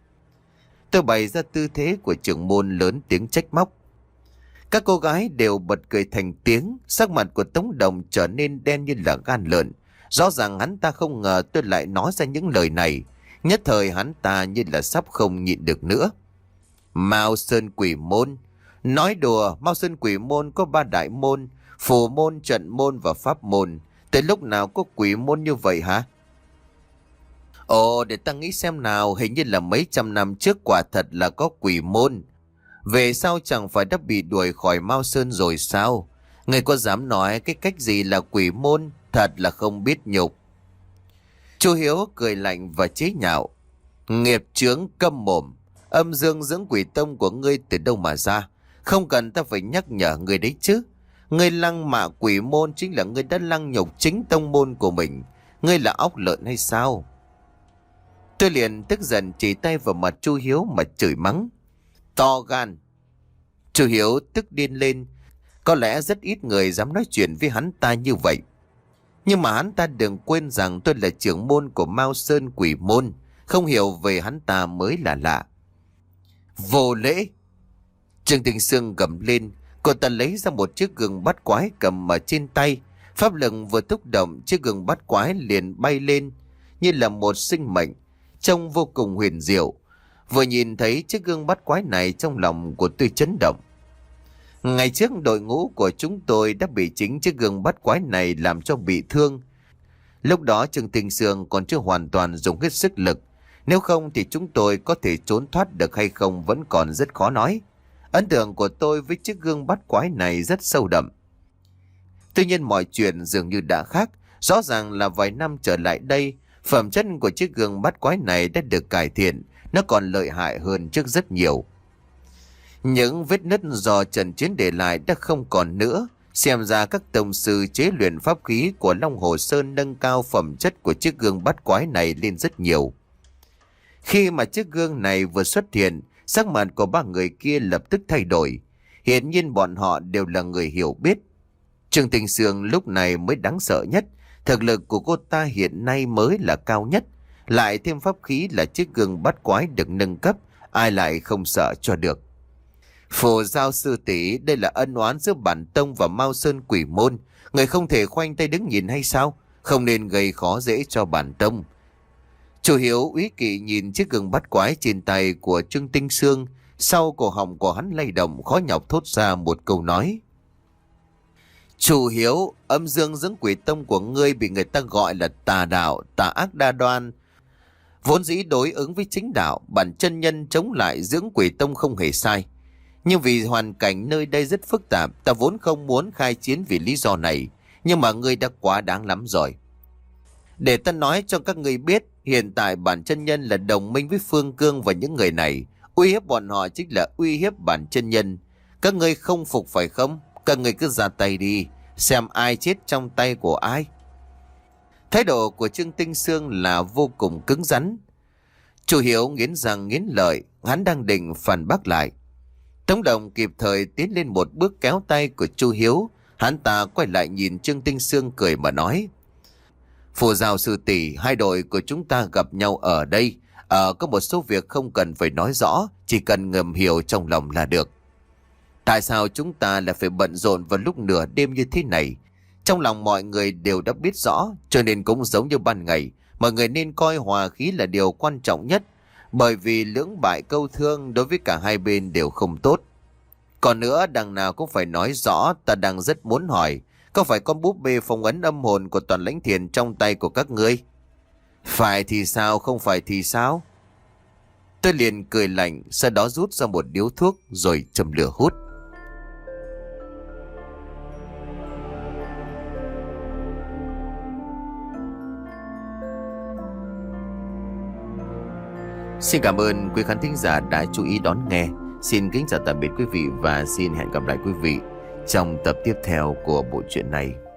Tôi bày ra tư thế của trưởng môn, lớn tiếng trách móc. Các cô gái đều bật cười thành tiếng, sắc mặt của Tống Đồng trở nên đen như là gan lợn. Rõ ràng hắn ta không ngờ tôi lại nói ra những lời này. Nhất thời hắn ta như là sắp không nhịn được nữa. Mao Sơn quỷ môn. Nói đùa, Mao Sơn quỷ môn có ba đại môn: phù môn, trận môn và pháp môn. Tới lúc nào có quỷ môn như vậy hả? Ồ, để ta nghĩ xem nào, hình như là mấy trăm năm trước quả thật là có quỷ môn. Về sau chẳng phải đã bị đuổi khỏi Mao Sơn rồi sao? Người có dám nói cái cách gì là quỷ môn? Thật là không biết nhục. Chu Hiếu cười lạnh và chế nhạo. Nghiệp chướng, câm mồm. Âm dương dưỡng quỷ tông của ngươi từ đâu mà ra? Không cần ta phải nhắc nhở ngươi đấy chứ. Ngươi lăng mạ quỷ môn chính là ngươi đã lăng nhục chính tông môn của mình. Ngươi là óc lợn hay sao? Tôi liền tức giận chỉ tay vào mặt Chu Hiếu mà chửi mắng. To gan! Chu Hiếu tức điên lên. Có lẽ rất ít người dám nói chuyện với hắn ta như vậy. Nhưng mà hắn ta đừng quên rằng tôi là trưởng môn của Mao Sơn quỷ môn. Không hiểu về hắn ta mới là lạ. Vô lễ! Trương Tinh Sương gầm lên. Cô ta lấy ra một chiếc gương bắt quái cầm ở trên tay. Pháp lực vừa thúc động, chiếc gương bắt quái liền bay lên như là một sinh mệnh, trông vô cùng huyền diệu. Vừa nhìn thấy chiếc gương bắt quái này, trong lòng của tôi chấn động. Ngày trước đội ngũ của chúng tôi đã bị chính chiếc gương bắt quái này làm cho bị thương. Lúc đó Trương Tinh Sương còn chưa hoàn toàn dùng hết sức lực. Nếu không thì chúng tôi có thể trốn thoát được hay không vẫn còn rất khó nói. Ấn tượng của tôi với chiếc gương bắt quái này rất sâu đậm. Tuy nhiên mọi chuyện dường như đã khác. Rõ ràng là vài năm trở lại đây, phẩm chất của chiếc gương bắt quái này đã được cải thiện. Nó còn lợi hại hơn trước rất nhiều. Những vết nứt do trận chiến để lại đã không còn nữa. Xem ra các tông sư chế luyện pháp khí của Long Hồ Sơn nâng cao phẩm chất của chiếc gương bắt quái này lên rất nhiều. Khi mà chiếc gương này vừa xuất hiện, sắc mặt của ba người kia lập tức thay đổi. Hiển nhiên bọn họ đều là người hiểu biết. Trương Tinh Sương lúc này mới đáng sợ nhất. Thực lực của cô ta hiện nay mới là cao nhất. Lại thêm pháp khí là chiếc gương bắt quái được nâng cấp. Ai lại không sợ cho được. Phù Giao sư tỷ, đây là ân oán giữa bản tông và Mao Sơn Quỷ Môn. Người không thể khoanh tay đứng nhìn hay sao? Không nên gây khó dễ cho bản tông. Chu Hiếu úy kỵ nhìn chiếc gương bắt quái trên tay của Trương Tinh Sương. Sau cổ họng của hắn lay động, khó nhọc thốt ra một câu nói. Chu Hiếu, âm dương dưỡng quỷ tông của ngươi bị người ta gọi là tà đạo, tà ác đa đoan. Vốn dĩ đối ứng với chính đạo, bản chân nhân chống lại dưỡng quỷ tông không hề sai. Nhưng vì hoàn cảnh nơi đây rất phức tạp, ta vốn không muốn khai chiến vì lý do này. Nhưng mà ngươi đã quá đáng lắm rồi. Để ta nói cho các ngươi biết, hiện tại bản chân nhân là đồng minh với Phương Cương và những người này. Uy hiếp bọn họ chính là uy hiếp bản chân nhân. Các ngươi không phục phải không? Các ngươi cứ ra tay đi, xem ai chết trong tay của ai. Thái độ của Trương Tinh Sương là vô cùng cứng rắn. Chu Hiếu nghiến răng nghiến lợi, hắn đang định phản bác lại. Tống Đồng kịp thời tiến lên một bước kéo tay của Chu Hiếu. Hắn ta quay lại nhìn Trương Tinh Sương cười mà nói. Phù Giao sư tỷ, hai đội của chúng ta gặp nhau ở đây. Ở có một số việc không cần phải nói rõ, chỉ cần ngầm hiểu trong lòng là được. Tại sao chúng ta lại phải bận rộn vào lúc nửa đêm như thế này? Trong lòng mọi người đều đã biết rõ, cho nên cũng giống như ban ngày, mọi người nên coi hòa khí là điều quan trọng nhất, bởi vì lưỡng bại câu thương đối với cả hai bên đều không tốt. Còn nữa, đằng nào cũng phải nói rõ, ta đang rất muốn hỏi, có phải con búp bê phong ấn âm hồn của Toàn Lãnh Thiền trong tay của các ngươi? Phải thì sao, không phải thì sao? Tôi liền cười lạnh, sau đó rút ra một điếu thuốc rồi châm lửa hút. Xin cảm ơn quý khán thính giả đã chú ý đón nghe. Xin kính chào tạm biệt quý vị và xin hẹn gặp lại quý vị trong tập tiếp theo của bộ truyện này.